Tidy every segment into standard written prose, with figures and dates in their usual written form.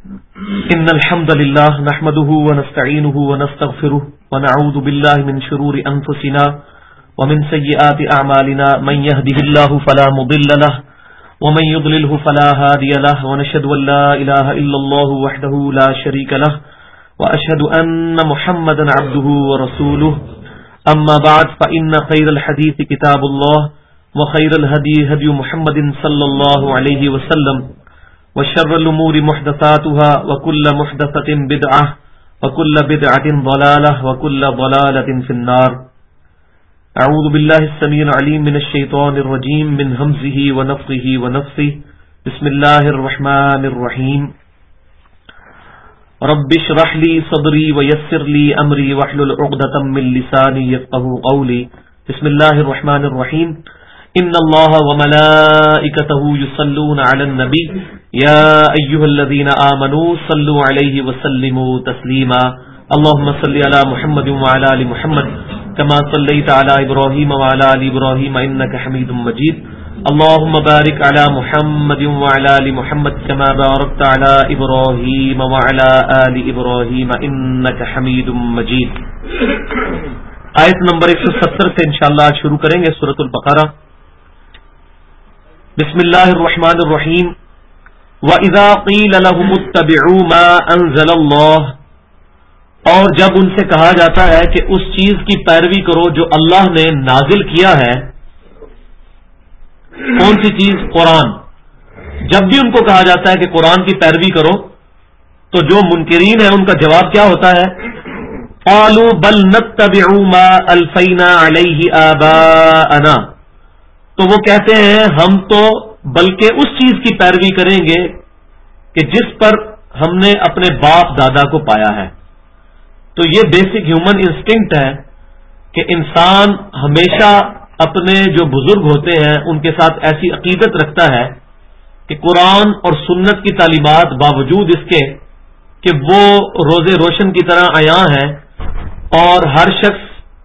إن الحمد لله نحمده ونستعينه ونستغفره ونعوذ بالله من شرور أنفسنا ومن سيئات أعمالنا من يهده الله فلا مضل له ومن يضلله فلا هادي له ونشهد أن لا إله إلا الله وحده لا شريك له وأشهد أن محمدا عبده ورسوله أما بعد فإن خير الحديث كتاب الله وخير الهدي هدي محمد صلى الله عليه وسلم وشر الأمور محدثاتها وكل محدثة بدعة وكل بدعة ضلالة وكل ضلالة في النار. أعوذ بالله السميع العليم من الشيطان الرجيم من همزه ونفخه ونفثه. بسم الله الرحمن الرحيم. رب اشرح لي صدري ويسر لي أمري واحلل عقدة من لساني يفقهوا قولي. بسم الله الرحمن الرحيم. إن الله وملائكته يصلون على النبي يا أيها الذين آمنوا صلوا عليه وسلموا تسليما. اللهم صل على محمد وعلى آل محمد كما صليت على إبراهيم وعلى آل إبراهيم إنك حميد مجيد. اللهم بارك على محمد وعلى آل محمد كما باركت على إبراهيم وعلى آل إبراهيم إنك حميد مجيد. آیت نمبر 170 سے انشاءاللہ آج شروع کریں گے سورۃ البقرہ. بسم اللہ الرحمن الرحیم. وَإِذَا قِيلَ لَهُمُ اتَّبِعُوا مَا أَنزَلَ اللَّهُ، اور جب ان سے کہا جاتا ہے کہ اس چیز کی پیروی کرو جو اللہ نے نازل کیا ہے. کون سی چیز؟ قرآن. جب بھی ان کو کہا جاتا ہے کہ قرآن کی پیروی کرو تو جو منکرین ہیں ان کا جواب کیا ہوتا ہے؟ قَالُوا بَلْ نَتَّبِعُ مَا أَلْفَيْنَا عَلَيْهِ آبَاءَنَا، تو وہ کہتے ہیں ہم تو بلکہ اس چیز کی پیروی کریں گے کہ جس پر ہم نے اپنے باپ دادا کو پایا ہے. تو یہ بیسک ہیومن انسٹنکٹ ہے کہ انسان ہمیشہ اپنے جو بزرگ ہوتے ہیں ان کے ساتھ ایسی عقیدت رکھتا ہے کہ قرآن اور سنت کی تعلیمات باوجود اس کے کہ وہ روز روشن کی طرح عیاں ہیں اور ہر شخص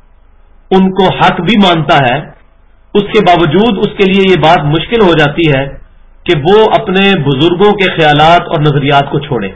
ان کو حق بھی مانتا ہے، اس کے باوجود اس کے لیے یہ بات مشکل ہو جاتی ہے کہ وہ اپنے بزرگوں کے خیالات اور نظریات کو چھوڑے.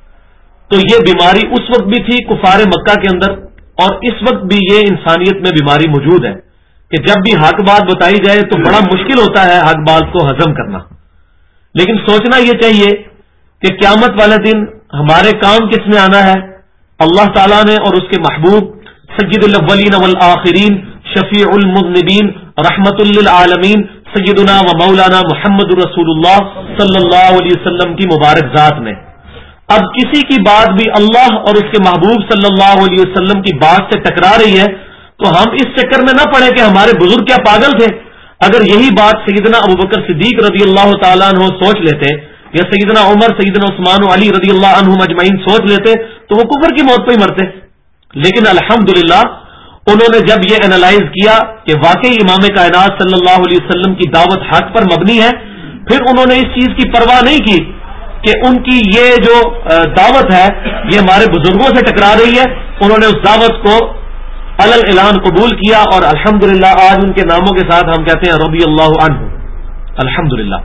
تو یہ بیماری اس وقت بھی تھی کفار مکہ کے اندر، اور اس وقت بھی یہ انسانیت میں بیماری موجود ہے کہ جب بھی حق بات بتائی جائے تو بڑا مشکل ہوتا ہے حق بات کو ہضم کرنا. لیکن سوچنا یہ چاہیے کہ قیامت والے دن ہمارے کام کس میں آنا ہے؟ اللہ تعالیٰ نے اور اس کے محبوب سید الاولین والآخرین شفیع المذنبین رحمت للعالمین سیدنا و مولانا محمد رسول اللہ صلی اللہ علیہ وسلم کی مبارک ذات میں اب کسی کی بات بھی اللہ اور اس کے محبوب صلی اللہ علیہ وسلم کی بات سے ٹکرا رہی ہے تو ہم اس چکر میں نہ پڑے کہ ہمارے بزرگ کیا پاگل تھے. اگر یہی بات سیدنا ابوبکر صدیق رضی اللہ تعالیٰ عنہ سوچ لیتے یا سیدنا عمر سیدنا عثمان و علی رضی اللہ عنہم اجمعین سوچ لیتے تو وہ کفر کی موت پہ ہی مرتے. لیکن الحمدللہ انہوں نے جب یہ انالائز کیا کہ واقعی امام کائنات صلی اللہ علیہ وسلم کی دعوت حق پر مبنی ہے، پھر انہوں نے اس چیز کی پرواہ نہیں کی کہ ان کی یہ جو دعوت ہے یہ ہمارے بزرگوں سے ٹکرا رہی ہے. انہوں نے اس دعوت کو علل اعلان قبول کیا اور الحمدللہ آج ان کے ناموں کے ساتھ ہم کہتے ہیں رضی اللہ عنہ. الحمدللہ.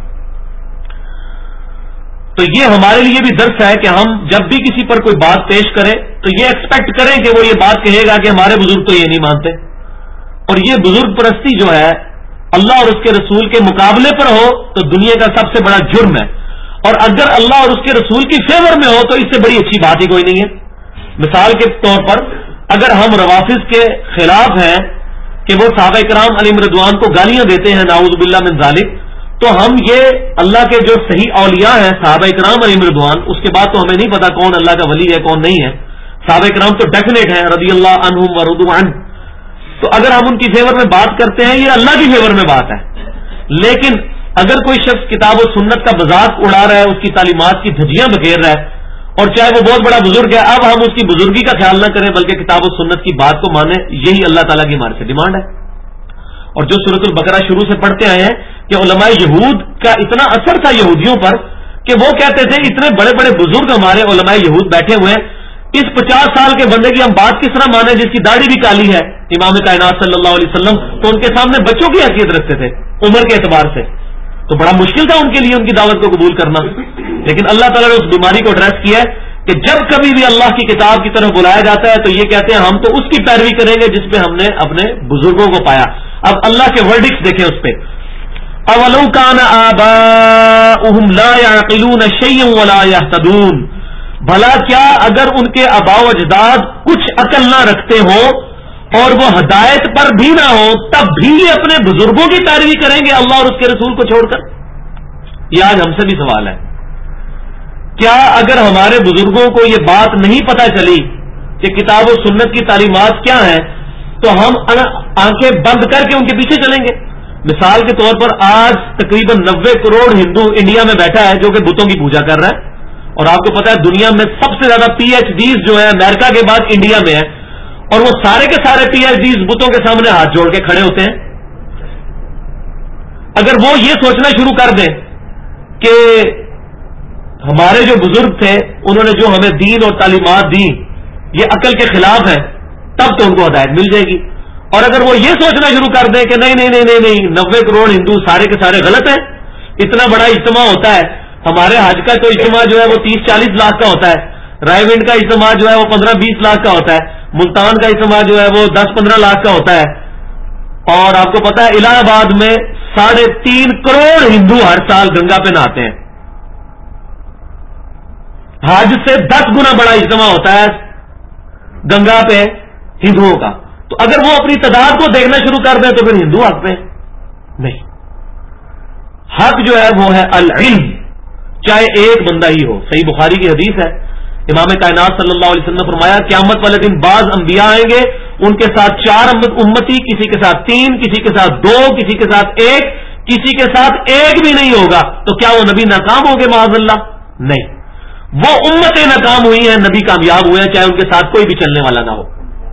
تو یہ ہمارے لیے بھی درس ہے کہ ہم جب بھی کسی پر کوئی بات پیش کریں تو یہ ایکسپیکٹ کریں کہ وہ یہ بات کہے گا کہ ہمارے بزرگ تو یہ نہیں مانتے. اور یہ بزرگ پرستی جو ہے اللہ اور اس کے رسول کے مقابلے پر ہو تو دنیا کا سب سے بڑا جرم ہے، اور اگر اللہ اور اس کے رسول کی فیور میں ہو تو اس سے بڑی اچھی بات ہی کوئی نہیں ہے. مثال کے طور پر اگر ہم روافظ کے خلاف ہیں کہ وہ صحابہ کرام علیہم رضوان کو گالیاں دیتے ہیں نعوذ باللہ من ذالک، تو ہم یہ اللہ کے جو صحیح اولیاء ہیں صحابہ کرام علیہم رضوان، اس کے بعد تو ہمیں نہیں پتا کون اللہ کا ولی ہے کون نہیں ہے. صحابہ کرام تو ڈیفینیٹ ہیں رضی اللہ عنہم ورضوا عنہ. تو اگر ہم ان کی فیور میں بات کرتے ہیں یہ اللہ کی فیور میں بات ہے. لیکن اگر کوئی شخص کتاب و سنت کا مذاق اڑا رہا ہے، اس کی تعلیمات کی دھجیاں بکھیر رہا ہے، اور چاہے وہ بہت بڑا بزرگ ہے، اب ہم اس کی بزرگی کا خیال نہ کریں بلکہ کتاب و سنت کی بات کو مانیں، یہی اللہ تعالیٰ کی ہمارے سے ڈیمانڈ ہے. اور جو سورۃ البقرہ شروع سے پڑھتے آئے ہیں کہ علماء یہود کا اتنا اثر تھا یہودیوں پر کہ وہ کہتے تھے اتنے بڑے بڑے بزرگ ہمارے علماء یہود بیٹھے ہوئے ہیں، اس 50 سال کے بندے کی ہم بات کس طرح مانیں جس کی داڑھی بھی کالی ہے امام کائنات صلی اللہ علیہ وسلم. تو ان کے سامنے بچوں کی حیثیت رکھتے تھے عمر کے اعتبار سے، تو بڑا مشکل تھا ان کے لیے ان کی دعوت کو قبول کرنا. لیکن اللہ تعالیٰ نے اس بیماری کو ایڈریس کیا ہے کہ جب کبھی بھی اللہ کی کتاب کی طرف بلایا جاتا ہے تو یہ کہتے ہیں ہم تو اس کی پیروی کریں گے جس پہ ہم نے اپنے بزرگوں کو پایا. اب اللہ کے ورڈکٹس دیکھیں اس پہ. اولو کان آباؤہم لا یعقلون شیئا ولا یہتدون، بھلا کیا اگر ان کے آباء و اجداد کچھ عقل نہ رکھتے ہوں اور وہ ہدایت پر بھی نہ ہو تب بھی یہ اپنے بزرگوں کی پیروی کریں گے اللہ اور اس کے رسول کو چھوڑ کر؟ یہ آج ہم سے بھی سوال ہے. کیا اگر ہمارے بزرگوں کو یہ بات نہیں پتہ چلی کہ کتاب و سنت کی تعلیمات کیا ہیں تو ہم آنکھیں بند کر کے ان کے پیچھے چلیں گے؟ مثال کے طور پر آج تقریباً 90 کروڑ ہندو انڈیا میں بیٹھا ہے جو کہ بتوں کی پوجا کر رہا ہے، اور آپ کو پتا ہے دنیا میں سب سے زیادہ پی ایچ ڈیز جو ہے امریکہ کے بعد انڈیا میں ہے، اور وہ سارے کے سارے پی ایچ ڈیز بتوں کے سامنے ہاتھ جوڑ کے کھڑے ہوتے ہیں. اگر وہ یہ سوچنا شروع کر دیں کہ ہمارے جو بزرگ تھے انہوں نے جو ہمیں دین اور تعلیمات دی یہ عقل کے خلاف ہے، تب تو ان کو ہدایت مل جائے گی. اور اگر وہ یہ سوچنا شروع کر دیں کہ نہیں نہیں نہیں نہیں 90 کروڑ ہندو سارے کے سارے غلط ہیں، اتنا بڑا اجتماع ہوتا ہے، ہمارے حج کا تو اجتماع جو ہے وہ 30-40 لاکھ کا ہوتا ہے، رائے ونڈ کا اجتماع جو ہے وہ 15-20 لاکھ کا ہوتا ہے، ملتان کا اجتماع جو ہے وہ 10-15 لاکھ کا ہوتا ہے، اور آپ کو پتا ہے الہ آباد میں 3.5 کروڑ ہندو ہر سال گنگا پہ نہاتے ہیں. حج سے 10 گنا بڑا اجتماع ہوتا ہے گنگا پہ ہندوؤں کا. تو اگر وہ اپنی تعداد کو دیکھنا شروع کر دیں تو پھر ہندو حق پہ نہیں. حق جو ہے وہ ہے العلم، چاہے ایک بندہ ہی ہو. صحیح بخاری کی حدیث ہے، امام کائنات صلی اللہ علیہ وسلم نے فرمایا قیامت والے دن بعض انبیاء آئیں گے، ان کے ساتھ 4 امتی، کسی کے ساتھ 3، کسی کے ساتھ 2، کسی کے ساتھ 1، کسی کے ساتھ 1 بھی نہیں ہوگا. تو کیا وہ نبی ناکام ہو گئے؟ معاذ اللہ نہیں، وہ امتیں ناکام ہوئی ہیں، نبی کامیاب ہوئے ہیں، چاہے ان کے ساتھ کوئی بھی چلنے والا نہ ہو.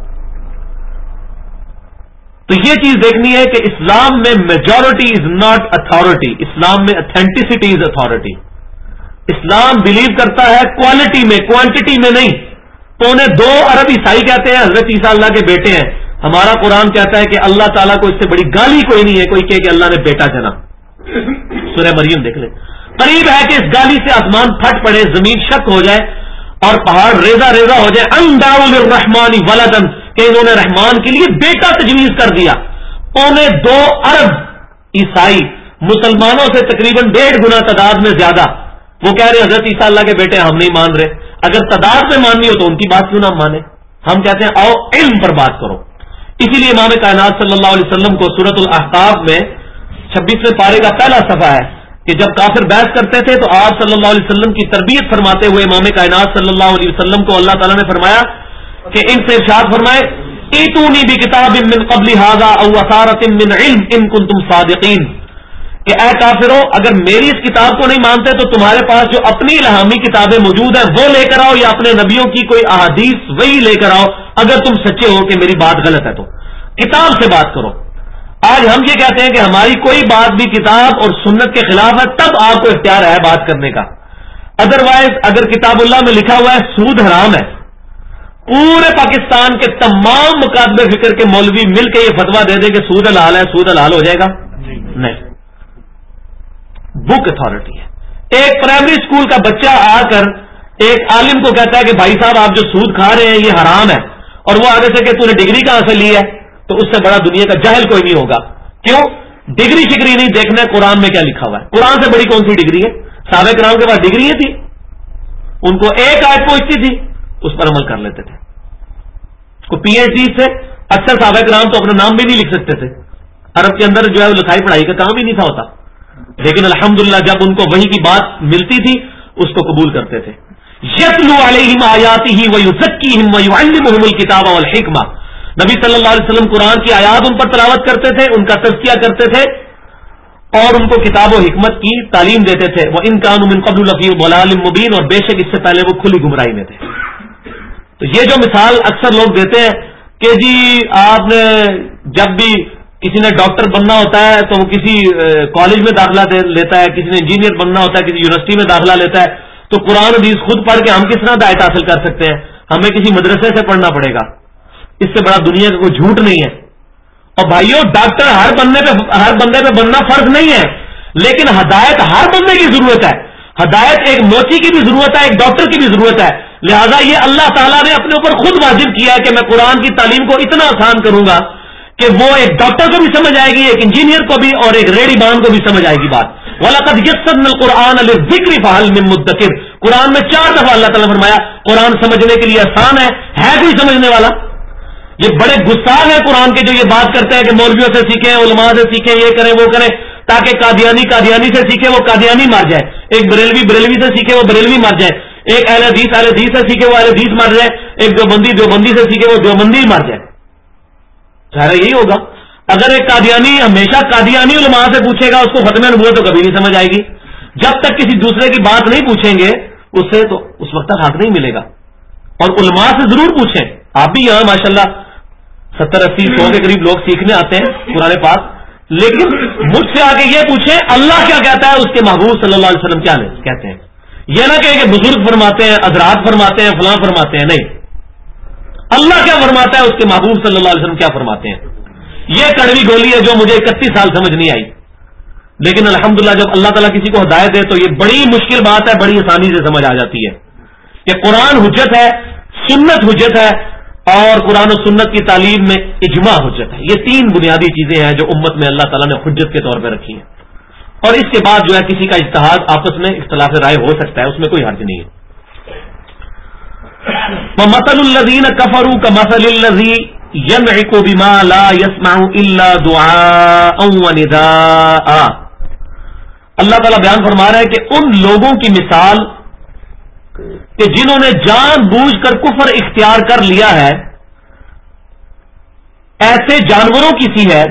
تو یہ چیز دیکھنی ہے کہ اسلام میں میجورٹی از ناٹ اتھارٹی، اسلام میں اتھینٹسٹی از اتھارٹی. اسلام بلیو کرتا ہے کوالٹی میں، کوانٹٹی میں نہیں. 2.25 ارب عیسائی کہتے ہیں حضرت عیسیٰ اللہ کے بیٹے ہیں، ہمارا قرآن کہتا ہے کہ اللہ تعالیٰ کو اس سے بڑی گالی کوئی نہیں ہے کوئی کہے کہ اللہ نے بیٹا جنا. سورہ مریم دیکھ لیں. قریب ہے کہ اس گالی سے آسمان پھٹ پڑے، زمین شک ہو جائے اور پہاڑ ریزہ ریزہ ہو جائے. ان دعوا للرحمن ولدا، کہ انہوں نے رحمان کے لیے بیٹا تجویز کر دیا. 2.25 ارب عیسائی مسلمانوں سے تقریباً 1.5 گنا تعداد میں زیادہ، وہ کہہ رہے حضرت عیسیٰ اللہ کے بیٹے، ہم نہیں مان رہے. اگر تعداد میں ماننی ہو تو ان کی بات کیوں نہ مانے؟ ہم کہتے ہیں آؤ علم پر بات کرو. اسی لیے امام کائنات صلی اللہ علیہ وسلم کو سورۃ الاحقاف میں 26ویں پارے کا پہلا صفحہ ہے کہ جب کافر بحث کرتے تھے تو آپ صلی اللہ علیہ وسلم کی تربیت فرماتے ہوئے امام کائنات صلی اللہ علیہ وسلم کو اللہ تعالیٰ نے فرمایا کہ ان سے ارشاد فرمائے ایتونی بکتاب من قبل ھذا او اثارۃ من علم ان کنتم صادقین، کہ اے کافرو اگر میری اس کتاب کو نہیں مانتے تو تمہارے پاس جو اپنی الہامی کتابیں موجود ہیں وہ لے کر آؤ، یا اپنے نبیوں کی کوئی احادیث وہی لے کر آؤ اگر تم سچے ہو کہ میری بات غلط ہے. تو کتاب سے بات کرو. آج ہم یہ کہتے ہیں کہ ہماری کوئی بات بھی کتاب اور سنت کے خلاف ہے تب آپ کو اختیار ہے بات کرنے کا. ادروائز اگر کتاب اللہ میں لکھا ہوا ہے سود حرام ہے، پورے پاکستان کے تمام مکاتب فکر کے مولوی مل کے یہ فتویٰ دے دیں کہ سود حلال ہے، سود حلال ہو جائے گا؟ نہیں. بک اتھارٹی ہے. ایک پرائمری اسکول کا بچہ آ کر ایک عالم کو کہتا ہے کہ بھائی صاحب آپ جو سود کھا رہے ہیں یہ حرام ہے، اور وہ آگے سے کہ تو نے ڈگری کہاں سے لی ہے، تو اس سے بڑا دنیا کا جاہل کوئی نہیں ہوگا. کیوں؟ ڈگری شگری نہیں دیکھنا ہے قرآن میں کیا لکھا ہوا ہے. قرآن سے بڑی کون سی ڈگری ہے؟ صحابہ کرام کے پاس ڈگری تھی، ان کو ایک آیت پہنچتی تھی اس پر عمل کر لیتے تھے. کو پی ایچ ڈی سے اکثر صحابہ کرام تو اپنا نام بھی نہیں لکھ سکتے تھے، عرب کے اندر جو ہے وہ لکھائی پڑھائی کا کام ہی نہیں تھا ہوتا، لیکن الحمدللہ جب ان کو وحی کی بات ملتی تھی اس کو قبول کرتے تھے. یتلو علیہم آیاتہ ویزکیہم ویعلمہم الکتاب والحکمہ، نبی صلی اللہ علیہ وسلم قرآن کی آیات ان پر تلاوت کرتے تھے، ان کا تزکیہ کرتے تھے اور ان کو کتاب و حکمت کی تعلیم دیتے تھے. وَإِن كَانُوا مِن قَبْلُ لَفِي ضَلَالٍ مُبِينٍ، اور بے شک اس سے پہلے وہ کھلی گمراہی میں تھے. تو یہ جو مثال اکثر لوگ دیتے ہیں کہ جی آپ نے جب بھی کسی نے ڈاکٹر بننا ہوتا ہے تو وہ کسی کالج میں داخلہ لیتا ہے، کسی نے انجینئر بننا ہوتا ہے کسی یونیورسٹی میں داخلہ لیتا ہے، تو قرآن حدیث خود پڑھ کے ہم کس طرح ہدایت حاصل کر سکتے ہیں؟ ہمیں کسی مدرسے سے پڑھنا پڑے گا. اس سے بڑا دنیا کا کوئی جھوٹ نہیں ہے. اور بھائیوں ڈاکٹر ہر بندے پہ بننا فرض نہیں ہے، لیکن ہدایت ہر بندے کی ضرورت ہے. ہدایت ایک موچی کی بھی ضرورت ہے، ایک ڈاکٹر کی بھی ضرورت ہے. لہذا یہ اللہ تعالیٰ نے اپنے اوپر خود واجب کیا ہے کہ میں قرآن کی تعلیم کو اتنا آسان کروں گا کہ وہ ایک ڈاکٹر کو بھی سمجھ آئے گی، ایک انجینئر کو بھی، اور ایک ریڑھی بان کو بھی سمجھ آئے گی بات. وَلَقَدْ يَسَّرْنَا الْقُرْآنَ لِلذِّكْرِ فَهَلْ مِن مُدَّكِرٍ. قرآن میں 4 دفعہ اللہ تعالیٰ نے فرمایا قرآن سمجھنے کے لیے آسان ہے کوئی سمجھنے والا؟ یہ بڑے گستاخ ہیں قرآن کے جو یہ بات کرتے ہیں کہ مولویوں سے سیکھیں، علماء سے سیکھیں، یہ کریں وہ کریں، تاکہ قادیانی سے سیکھے وہ قادیانی مر جائے، ایک بریلوی سے سیکھے وہ بریلوی مر جائے، ایک اہل حدیث سے سیکھے وہ اہل حدیث مر جائے، ایک دیوبندی سے سیکھے وہ دیوبندی مر جائے. ظاہر یہی ہوگا. اگر ایک قادیانی ہمیشہ قادیانی علماء سے پوچھے گا، اس کو ختم نبوت تو کبھی نہیں سمجھ آئے گی. جب تک کسی دوسرے کی بات نہیں پوچھیں گے اس سے تو اس وقت تک حق نہیں ملے گا. اور علماء سے ضرور پوچھیں. آپ بھی یہاں ماشاءاللہ 70-80-100 کے قریب لوگ سیکھنے آتے ہیں قرآن پاک، لیکن مجھ سے آ کے یہ پوچھیں اللہ کیا کہتا ہے، اس کے محبوب صلی اللہ علیہ وسلم کیا کہتے ہیں. یہ نہ کہ بزرگ فرماتے ہیں، حضرات فرماتے ہیں، فلاں فرماتے ہیں. نہیں، اللہ کیا فرماتا ہے، اس کے محبوب صلی اللہ علیہ وسلم کیا فرماتے ہیں. یہ کڑوی گولی ہے جو مجھے 31 سال سمجھ نہیں آئی، لیکن الحمدللہ جب اللہ تعالیٰ کسی کو ہدایت دے تو یہ بڑی مشکل بات ہے، بڑی آسانی سے سمجھ آ جاتی ہے کہ قرآن حجت ہے، سنت حجت ہے، اور قرآن و سنت کی تعلیم میں اجماع حجت ہے. یہ 3 بنیادی چیزیں ہیں جو امت میں اللہ تعالیٰ نے حجت کے طور پہ رکھی ہیں. اور اس کے بعد جو ہے کسی کا اجتہاد آپس میں اختلاف رائے ہو سکتا ہے، اس میں کوئی حرج نہیں ہے. وَمَثَلُ الَّذِينَ كَفَرُوا كَمَثَلِ الَّذِي يَنْعِقُ بِمَا لَا يَسْمَعُ إِلَّا دُعَاءً وَنِدَاءً. اللہ تعالیٰ بیان فرما رہا ہے کہ ان لوگوں کی مثال کہ جنہوں نے جان بوجھ کر کفر اختیار کر لیا ہے ایسے جانوروں کی سی ہے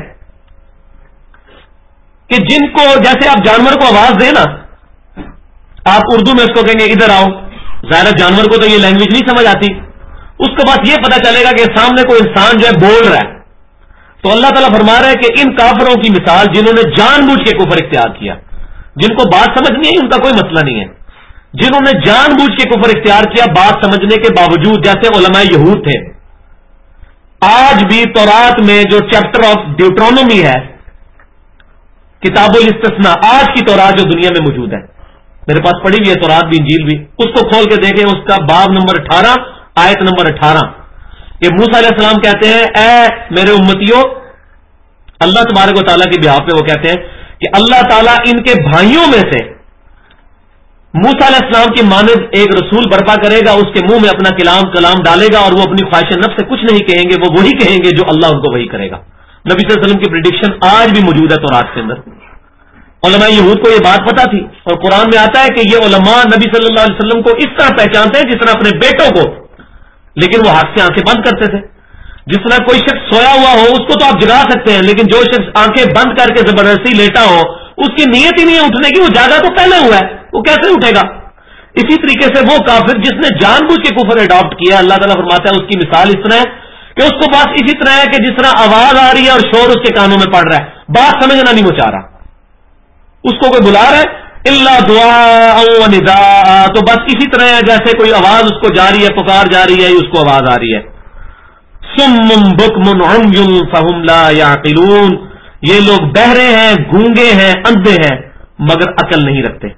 کہ جن کو جیسے آپ جانور کو آواز دیں نا، آپ اردو میں اس کو کہیں گے ادھر آؤ، ظاہر جانور کو تو یہ لینگویج نہیں سمجھ آتی، اس کو بس یہ پتا چلے گا کہ سامنے کوئی انسان جو ہے بول رہا ہے. تو اللہ تعالیٰ فرما رہا ہے کہ ان کافروں کی مثال جنہوں نے جان بوجھ کے کفر اختیار کیا، جن کو بات سمجھ نہیں آئی ان کا کوئی مسئلہ نہیں ہے، جنہوں نے جان بوجھ کے کفر اختیار کیا بات سمجھنے کے باوجود، جیسے علماء یہود تھے. آج بھی تورات میں جو چیپٹر آف ڈیوٹرونومی ہے، کتاب الاستثناء، آج کی تورات جو دنیا میں موجود ہے، میرے پاس پڑھی ہوئی ہے تورات بھی انجیل بھی، اس کو کھول کے دیکھیں، اس کا باب نمبر 18 آیت نمبر 18 کہ موسیٰ علیہ السلام کہتے ہیں اے میرے امتیوں، اللہ تبارک و تعالیٰ کی بہاف پہ وہ کہتے ہیں کہ اللہ تعالیٰ ان کے بھائیوں میں سے موسیٰ علیہ السلام کی مانند ایک رسول برپا کرے گا، اس کے منہ میں اپنا کلام ڈالے گا اور وہ اپنی خواہش نفس سے کچھ نہیں کہیں گے، وہ وہی کہیں گے جو اللہ ان کو وہی کرے گا. نبی صلی اللہ علیہ وسلم کی پریڈکشن آج بھی موجود ہے تورات کے اندر. علماء یہود کو یہ بات پتا تھی، اور قرآن میں آتا ہے کہ یہ علماء نبی صلی اللہ علیہ وسلم کو اس طرح پہچانتے ہیں جس طرح اپنے بیٹوں کو، لیکن وہ ہاتھ سے آنکھیں بند کرتے تھے. جس طرح کوئی شخص سویا ہوا ہو اس کو تو آپ جگا سکتے ہیں، لیکن جو شخص آنکھیں بند کر کے زبردستی لیٹا ہو اس کی نیت ہی نہیں ہے اٹھنے کی، وہ جاگا تو پہلے ہوا ہے، وہ کیسے اٹھے گا؟ اسی طریقے سے وہ کافر جس نے جان بوجھ کے کفر اڈاپٹ کیا، اللہ تعالیٰ فرماتا ہے اس کی مثال اس طرح ہے کہ اس کو بس اسی طرح ہے کہ جس طرح آواز آ رہی ہے اور شور اس کے کانوں میں پڑ رہا ہے، بات سمجھنا نہیں وہ چاہ رہا، اس کو کوئی بلا رہا ہے الا دعاء و نداء، تو بس اسی طرح ہے جیسے کوئی آواز اس کو جاری ہے، پکار جاری ہے، اس کو آواز آ رہی ہے. صم بکم عمی فہم لا یعقلون، یہ لوگ بہرے ہیں، گونگے ہیں، اندھے ہیں، مگر عقل نہیں رکھتے،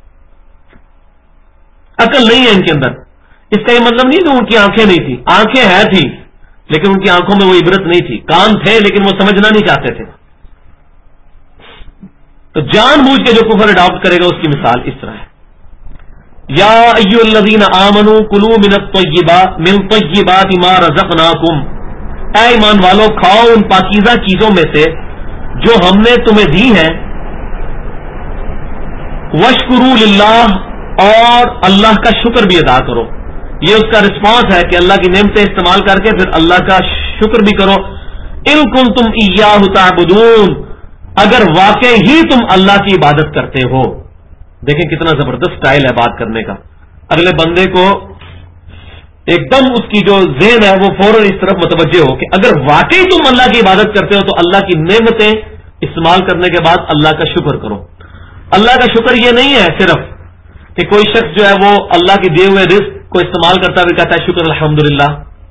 عقل نہیں ہے ان کے اندر. اس کا یہ مطلب نہیں کہ ان کی آنکھیں نہیں تھی، آنکھیں ہیں تھی لیکن ان کی آنکھوں میں وہ عبرت نہیں تھی، کان تھے لیکن وہ سمجھنا نہیں چاہتے تھے. تو جان بوجھ کے جو کفر اڈاپٹ کرے گا اس کی مثال اس طرح ہے. یا ایھا الذین آمنوا کلوا من طیبات ما رزقناکم، اے ایمان والو کھاؤ ان پاکیزہ چیزوں میں سے جو ہم نے تمہیں دی ہیں. واشکروا للہ، اور اللہ کا شکر بھی ادا کرو. یہ اس کا رسپانس ہے کہ اللہ کی نعمتیں استعمال کر کے پھر اللہ کا شکر بھی کرو. ان کنتم ایاہ تعبدون، اگر واقعی ہی تم اللہ کی عبادت کرتے ہو. دیکھیں کتنا زبردست سٹائل ہے بات کرنے کا. اگلے بندے کو ایک دم اس کی جو ذہن ہے وہ فوراً اس طرف متوجہ ہو کہ اگر واقعی تم اللہ کی عبادت کرتے ہو تو اللہ کی نعمتیں استعمال کرنے کے بعد اللہ کا شکر کرو. اللہ کا شکر یہ نہیں ہے صرف کہ کوئی شخص جو ہے وہ اللہ کے دیے ہوئے رزق کو استعمال کرتا ہوئے کہتا ہے شکر الحمدللہ.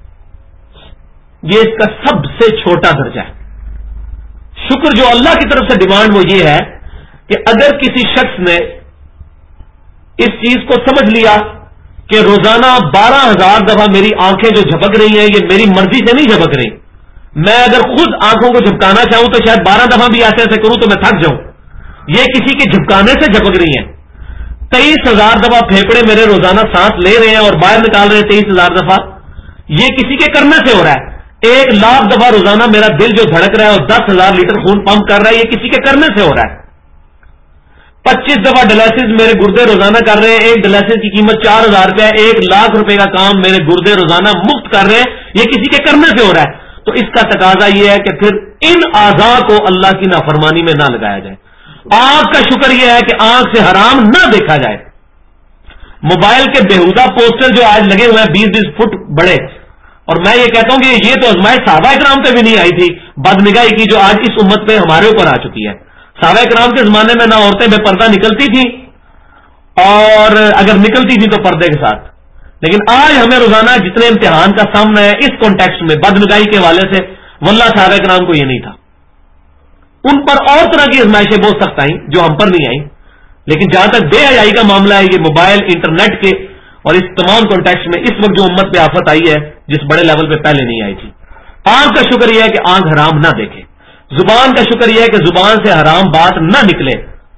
یہ اس کا سب سے چھوٹا درجہ ہے. شکر جو اللہ کی طرف سے ڈیمانڈ وہ یہ ہے کہ اگر کسی شخص نے اس چیز کو سمجھ لیا کہ روزانہ 12,000 دفعہ میری آنکھیں جو جھپک رہی ہیں یہ میری مرضی سے نہیں جھپک رہی. میں اگر خود آنکھوں کو جھپکانا چاہوں تو شاید 12 دفعہ بھی ایسے ایسے کروں تو میں تھک جاؤں. یہ کسی کے جھپکانے سے جھپک رہی ہیں. 23,000 دفعہ پھیپڑے میرے روزانہ سانس لے رہے ہیں اور باہر نکال رہے ہیں 23,000 دفعہ. یہ کسی کے کرنے سے ہو رہا ہے. 1,00,000 دفعہ روزانہ میرا دل جو دھڑک رہا ہے اور 10,000 لیٹر خون پمپ کر رہا ہے یہ کسی کے کرنے سے ہو رہا ہے. 25 دفعہ ڈیلائسس میرے گردے روزانہ کر رہے ہیں. ایک ڈیلائسس کی قیمت 4,000 روپے ہے. 1,00,000 روپے کا کام میرے گردے روزانہ مفت کر رہے ہیں. یہ کسی کے کرنے سے ہو رہا ہے. تو اس کا تقاضا یہ ہے کہ پھر ان اعضاء کو اللہ کی نافرمانی میں نہ لگایا جائے. آنکھ کا شکر یہ ہے کہ آنکھ سے حرام نہ دیکھا جائے. موبائل کے بےہودہ پوسٹر جو آج لگے ہوئے ہیں 20-20 فٹ بڑے, اور میں یہ کہتا ہوں کہ یہ تو ازمائش صحابہ کرام پہ بھی نہیں آئی تھی بدنگاہی کی جو آج اس امت پہ ہمارے اوپر آ چکی ہے. صحابہ کرام کے زمانے میں نہ عورتیں بے پردہ نکلتی تھیں اور اگر نکلتی تھی تو پردے کے ساتھ. لیکن آج ہمیں روزانہ جتنے امتحان کا سامنا ہے اس کانٹیکسٹ میں بدنگاہی کے حوالے سے, واللہ صحابہ کرام کو یہ نہیں تھا. ان پر اور طرح کی ازمائشیں بہت سخت آئیں جو ہم پر نہیں آئیں. لیکن جہاں تک بے حیائی کا معاملہ ہے, یہ موبائل انٹرنیٹ کے اور اس تمام کانٹیکسٹ میں اس وقت جو امت پہ آفت آئی ہے جس بڑے لیول پہ پہلے نہیں آئی تھی. آنکھ کا شکر یہ ہے کہ آنکھ حرام نہ دیکھے. زبان کا شکر یہ ہے کہ زبان سے حرام بات نہ نکلے.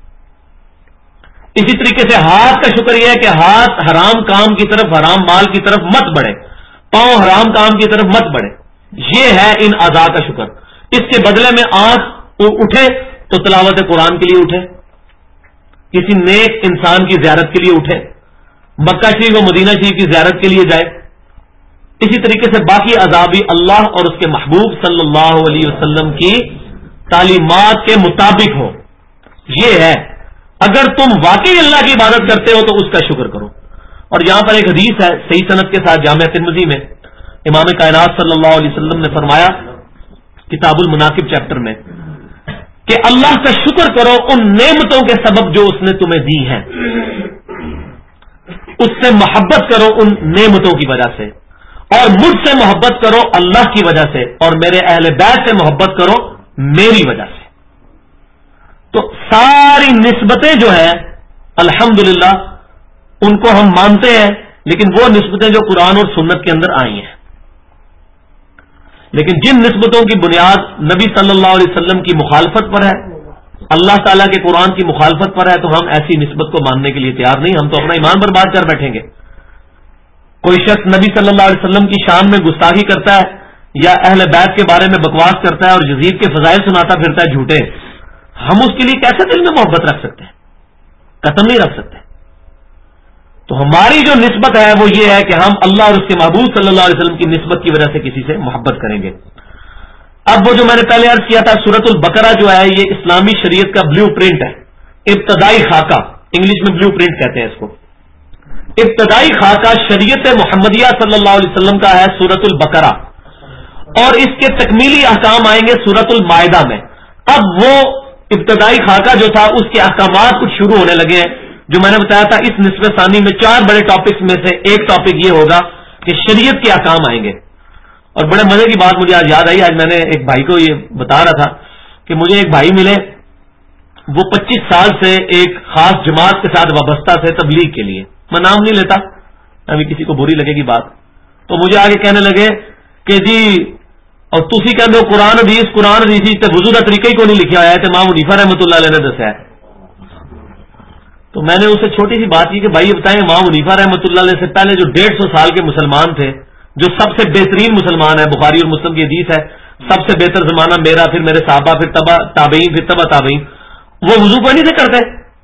اسی طریقے سے ہاتھ کا شکر یہ ہے کہ ہاتھ حرام کام کی طرف, حرام مال کی طرف مت بڑھے. پاؤں حرام کام کی طرف مت بڑھے. یہ ہے ان اعضاء کا شکر. اس کے بدلے میں آنکھ اٹھے تو تلاوت قرآن کے لیے اٹھے, کسی نیک انسان کی زیارت کے لیے اٹھے, مکہ شریف و مدینہ شریف کی زیارت کے لیے جائے. اسی طریقے سے باقی اعضاء بھی اللہ اور اس کے محبوب صلی اللہ علیہ وسلم کی تعلیمات کے مطابق ہو. یہ ہے اگر تم واقعی اللہ کی عبادت کرتے ہو تو اس کا شکر کرو. اور یہاں پر ایک حدیث ہے صحیح سند کے ساتھ جامعہ ترمذی میں, امام کائنات صلی اللہ علیہ وسلم نے فرمایا کتاب المناقب چیپٹر میں کہ اللہ کا شکر کرو ان نعمتوں کے سبب جو اس نے تمہیں دی ہیں. اس سے محبت کرو ان نعمتوں کی وجہ سے, اور مجھ سے محبت کرو اللہ کی وجہ سے, اور میرے اہل بیت سے محبت کرو میری وجہ سے. تو ساری نسبتیں جو ہیں الحمدللہ ان کو ہم مانتے ہیں, لیکن وہ نسبتیں جو قرآن اور سنت کے اندر آئی ہیں. لیکن جن نسبتوں کی بنیاد نبی صلی اللہ علیہ وسلم کی مخالفت پر ہے, اللہ تعالیٰ کے قرآن کی مخالفت پر ہے, تو ہم ایسی نسبت کو ماننے کے لیے تیار نہیں. ہم تو اپنا ایمان برباد کر بیٹھیں گے. کوئی شخص نبی صلی اللہ علیہ وسلم کی شان میں گستاخی کرتا ہے یا اہل بیت کے بارے میں بکواس کرتا ہے اور یزید کے فضائل سناتا پھرتا ہے جھوٹے, ہم اس کے لیے کیسے دل میں محبت رکھ سکتے ہیں؟ قسم نہیں رکھ سکتے. تو ہماری جو نسبت ہے وہ یہ ہے کہ ہم اللہ اور اس کے محبوب صلی اللہ علیہ وسلم کی نسبت کی وجہ سے کسی سے محبت کریں گے. اب وہ جو میں نے پہلے عرض کیا تھا سورۃ البقرہ جو ہے یہ اسلامی شریعت کا بلیو پرنٹ ہے, ابتدائی خاکہ, انگلش میں بلیو پرنٹ کہتے ہیں اس کو. ابتدائی خاکہ شریعت محمدیہ صلی اللہ علیہ وسلم کا ہے سورۃ البقرہ, اور اس کے تکمیلی احکام آئیں گے سورۃ المائدہ میں. اب وہ ابتدائی خاکہ جو تھا اس کے احکامات کچھ شروع ہونے لگے ہیں. جو میں نے بتایا تھا اس نصف ثانی میں 4 بڑے ٹاپکس میں سے ایک ٹاپک یہ ہوگا کہ شریعت کے احکام آئیں گے. اور بڑے مزے کی بات مجھے آج یاد آئی, آج میں نے ایک بھائی کو یہ بتا رہا تھا کہ مجھے ایک بھائی ملے, وہ 25 سال سے ایک خاص جماعت کے ساتھ وابستہ تھے تبلیغ کے لیے. میں نام نہیں لیتا, ابھی کسی کو بری لگے گی بات. تو مجھے آگے کہنے لگے کہ جی اور تسی کہندے ہو قرآن حدیث تے وضو کا طریقہ ہی کو نہیں لکھا ہوا ہے, تے امام حنیفہ رحمۃ اللہ علیہ نے دسیا ہے. تو میں نے اس سے چھوٹی سی بات کی کہ بھائی یہ بتائیں امام حنیفہ رحمۃ اللہ علیہ سے پہلے جو 150 سال کے مسلمان تھے, جو سب سے بہترین مسلمان ہے, بخاری اور مسلم کی حدیث ہے سب سے بہتر زمانہ میرا, پھر میرے صحابہ, پھر تبع تابعین, پھر تبع تابعین, وہ وضو کو نہیں سے کرتے.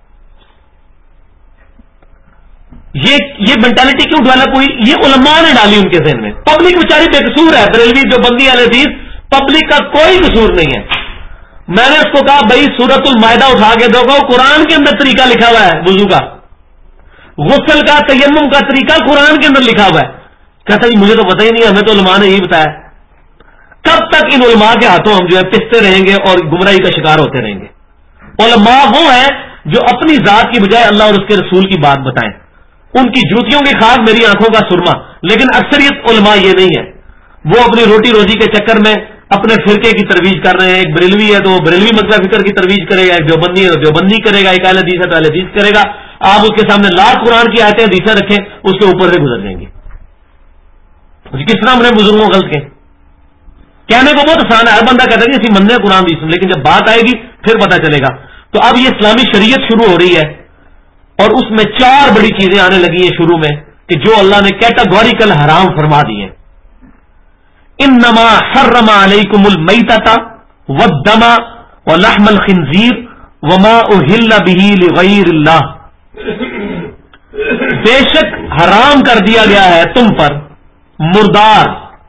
یہ مینٹالٹی کیوں ڈیولپ ہوئی؟ یہ علماء نے ڈالی ان کے ذہن میں. پبلک بیچاری بے قصور ہے, بریلوی جو بندی اہل حدیث, پبلک کا کوئی قصور نہیں ہے. میں نے اس کو کہا بھائی سورۃ المائدہ اٹھا کے دیکھو, قرآن کے اندر طریقہ لکھا ہوا ہے وضو کا, غسل کا, تیمم کا طریقہ قرآن کے اندر لکھا ہوا ہے. کہتا جی مجھے تو پتہ ہی نہیں, ہمیں تو علماء نے یہی بتایا. کب تک ان علماء کے ہاتھوں ہم جو ہے پستے رہیں گے اور گمراہی کا شکار ہوتے رہیں گے؟ علماء وہ ہیں جو اپنی ذات کی بجائے اللہ اور اس کے رسول کی بات بتائیں. ان کی جوتیوں کی خاک میری آنکھوں کا سرما. لیکن اکثریت علماء یہ نہیں ہے, وہ اپنی روٹی روزی کے چکر میں اپنے فرقے کی ترویج کر رہے ہیں. ایک بریلوی ہے تو وہ بریلوی مسئلہ فکر کی ترویج کرے گا, ایک دیوبندی ہے تو دیوبندی کرے گا, ایک اہل حدیث ہے تو اہل حدیث کرے گا. آپ اس کے سامنے لاکھ قرآن کی آیتیں حدیثیں رکھیں اس کے اوپر سے گزر جائیں گے. کس طرح ہم نے بزرگوں کو غلط کہنے کو بہت آسان ہے, ہر بندہ کہتا ہے کہ اسی مننے قرآن حدیث, لیکن جب بات آئے گی پھر پتہ چلے گا. تو اب یہ اسلامی شریعت شروع ہو رہی ہے اور اس میں 4 بڑی چیزیں آنے لگی ہیں شروع میں کہ جو اللہ نے کیٹاگوریکل حرام فرما دی ہیں. انما حرم علیکم المیتۃ والدم ولحم الخنزیر وما اہل بہ لغیر اللہ, بے شک حرام کر دیا گیا ہے تم پر مردار,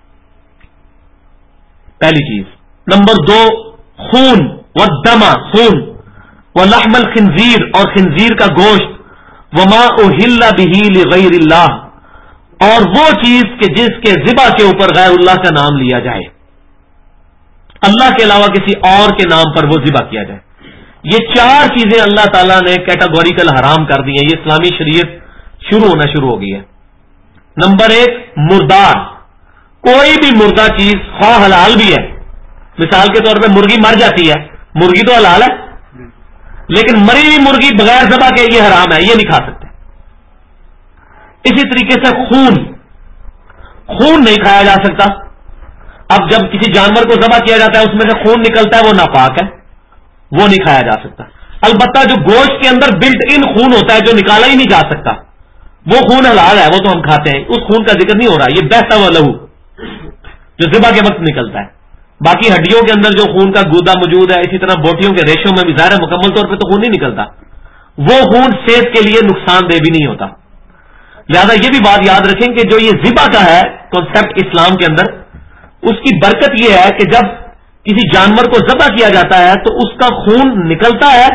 پہلی چیز. نمبر 2 خون, والدم خون, ولحم الخنزیر اور خنزیر کا گوشت, وما اہل بہ لغیر اللہ اور وہ چیز کہ جس کے ذبح کے اوپر غیر اللہ کا نام لیا جائے, اللہ کے علاوہ کسی اور کے نام پر وہ ذبح کیا جائے. یہ 4 چیزیں اللہ تعالیٰ نے کیٹاگوریکل حرام کر دی ہیں. یہ اسلامی شریعت شروع ہونا شروع ہو گئی ہے. نمبر 1 مردار, کوئی بھی مردہ چیز خواہ حلال بھی ہے, مثال کے طور پہ مرغی مر جاتی ہے, مرغی تو حلال ہے لیکن مری ہوئی مرغی بغیر ذبح کے یہ حرام ہے, یہ نہیں کھا سکتے. اسی طریقے سے خون نہیں کھایا جا سکتا. اب جب کسی جانور کو ذبح کیا جاتا ہے اس میں سے خون نکلتا ہے, وہ ناپاک ہے, وہ نہیں کھایا جا سکتا. البتہ جو گوشت کے اندر بلٹ ان خون ہوتا ہے جو نکالا ہی نہیں جا سکتا, وہ خون حلال ہے, وہ تو ہم کھاتے ہیں. اس خون کا ذکر نہیں ہو رہا, یہ بہتا ہوا لہو جو ذبح کے وقت نکلتا ہے. باقی ہڈیوں کے اندر جو خون کا گودا موجود ہے, اسی طرح بوٹیوں کے ریشوں میں بھی ظاہر ہے مکمل طور پہ تو خون نہیں نکلتا, وہ خون صحت کے لیے نقصان دہ بھی نہیں ہوتا. لہذا یہ بھی بات یاد رکھیں کہ جو یہ ذبح کا ہے کانسیپٹ اسلام کے اندر, اس کی برکت یہ ہے کہ جب کسی جانور کو ذبح کیا جاتا ہے تو اس کا خون نکلتا ہے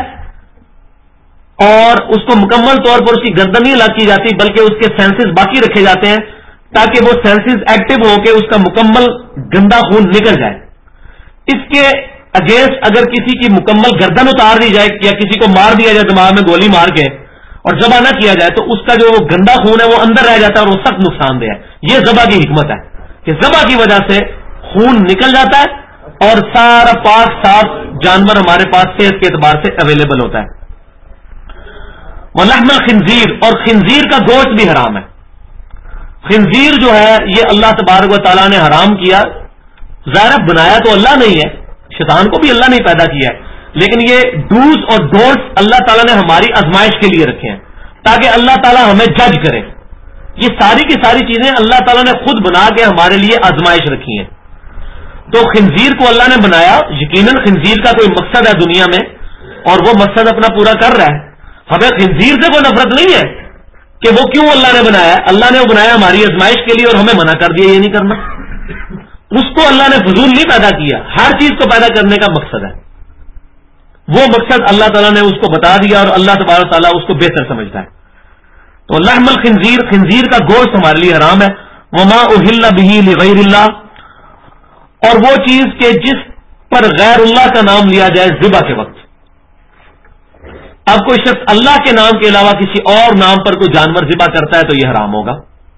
اور اس کو مکمل طور پر اس کی گردن نہیں الگ کی جاتی بلکہ اس کے سینسز باقی رکھے جاتے ہیں تاکہ وہ سینسز ایکٹیو ہو کے اس کا مکمل گندا خون نکل جائے. اس کے اگینسٹ اگر کسی کی مکمل گردن اتار دی جائے یا کسی کو مار دیا جائے دماغ میں گولی مار کے اور ذبح نہ کیا جائے تو اس کا جو گندا خون ہے وہ اندر رہ جاتا ہے اور وہ سخت نقصان دہ ہے. یہ ذبح کی حکمت ہے کہ ذبح کی وجہ سے خون نکل جاتا ہے اور سارا پاک صاف جانور ہمارے پاس صحت کے اعتبار سے اویلیبل ہوتا ہے. ولحم الخنزیر, اور خنزیر کا گوشت بھی حرام ہے. خنزیر جو ہے یہ اللہ تبارک و تعالیٰ نے حرام کیا. ظاہر بنایا تو اللہ نہیں ہے, شیطان کو بھی اللہ نہیں پیدا کیا ہے, لیکن یہ ڈوز اور ڈونٹس اللہ تعالیٰ نے ہماری آزمائش کے لیے رکھے ہیں تاکہ اللہ تعالیٰ ہمیں جج کرے. یہ ساری کی ساری چیزیں اللہ تعالیٰ نے خود بنا کے ہمارے لیے آزمائش رکھی ہیں. تو خنزیر کو اللہ نے بنایا, یقیناً خنزیر کا کوئی مقصد ہے دنیا میں اور وہ مقصد اپنا پورا کر رہا ہے. ہمیں خنزیر سے کوئی نفرت نہیں ہے کہ وہ کیوں اللہ نے بنایا. اللہ نے وہ بنایا ہماری آزمائش کے لیے اور ہمیں منع کر دیا یہ نہیں کرنا. اس کو اللہ نے فضول نہیں پیدا کیا, ہر چیز کو پیدا کرنے کا مقصد ہے. وہ مقصد اللہ تعالیٰ نے اس کو بتا دیا اور اللہ تبارک تعالیٰ اس کو بہتر سمجھتا ہے. تو لحم الخنزیر, خنزیر کا گوشت ہمارے لیے حرام ہے. وما اہل بہ لغیر اللہ, اور وہ چیز کہ جس پر غیر اللہ کا نام لیا جائے ذبح کے وقت. اب کوئی شخص اللہ کے نام کے علاوہ کسی اور نام پر کوئی جانور ذبح کرتا ہے تو یہ حرام ہوگا.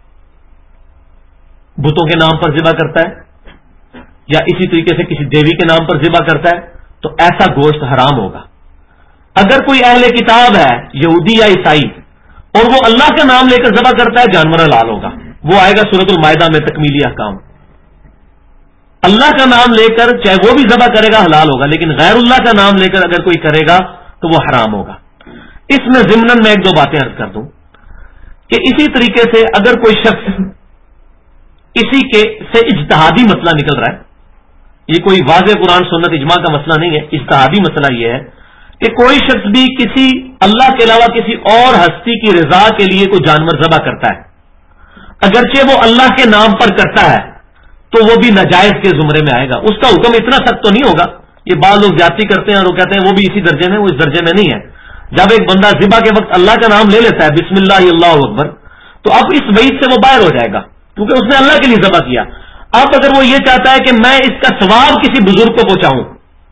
بتوں کے نام پر ذبح کرتا ہے یا اسی طریقے سے کسی دیوی کے نام پر ذبح کرتا ہے تو ایسا گوشت حرام ہوگا. اگر کوئی اہل کتاب ہے یہودی یا عیسائی اور وہ اللہ کا نام لے کر ذبح کرتا ہے جانور حلال ہوگا. وہ آئے گا سورۃ المائدہ میں تکمیلی احکام. اللہ کا نام لے کر چاہے وہ بھی ذبح کرے گا حلال ہوگا, لیکن غیر اللہ کا نام لے کر اگر کوئی کرے گا تو وہ حرام ہوگا. اس میں ضمناً میں 1-2 باتیں عرض کر دوں کہ اسی طریقے سے اگر کوئی شخص اسی کے سے اجتہادی مسئلہ نکل رہا ہے, یہ کوئی واضح قرآن سنت اجماع کا مسئلہ نہیں ہے, اجتہادی مسئلہ یہ ہے کہ کوئی شخص بھی کسی اللہ کے علاوہ کسی اور ہستی کی رضا کے لیے کوئی جانور ذبح کرتا ہے, اگرچہ وہ اللہ کے نام پر کرتا ہے تو وہ بھی ناجائز کے زمرے میں آئے گا. اس کا حکم اتنا سخت تو نہیں ہوگا. یہ بعض لوگ زیادتی کرتے ہیں اور وہ کہتے ہیں وہ بھی اسی درجے میں, وہ اس درجے میں نہیں ہے. جب ایک بندہ ذبح کے وقت اللہ کا نام لے لیتا ہے بسم اللہ اللہ اکبر, تو اب اس وعید سے وہ باہر ہو جائے گا کیونکہ اس نے اللہ کے لیے ذبح کیا. اب اگر وہ یہ چاہتا ہے کہ میں اس کا ثواب کسی بزرگ کو پہنچاؤں,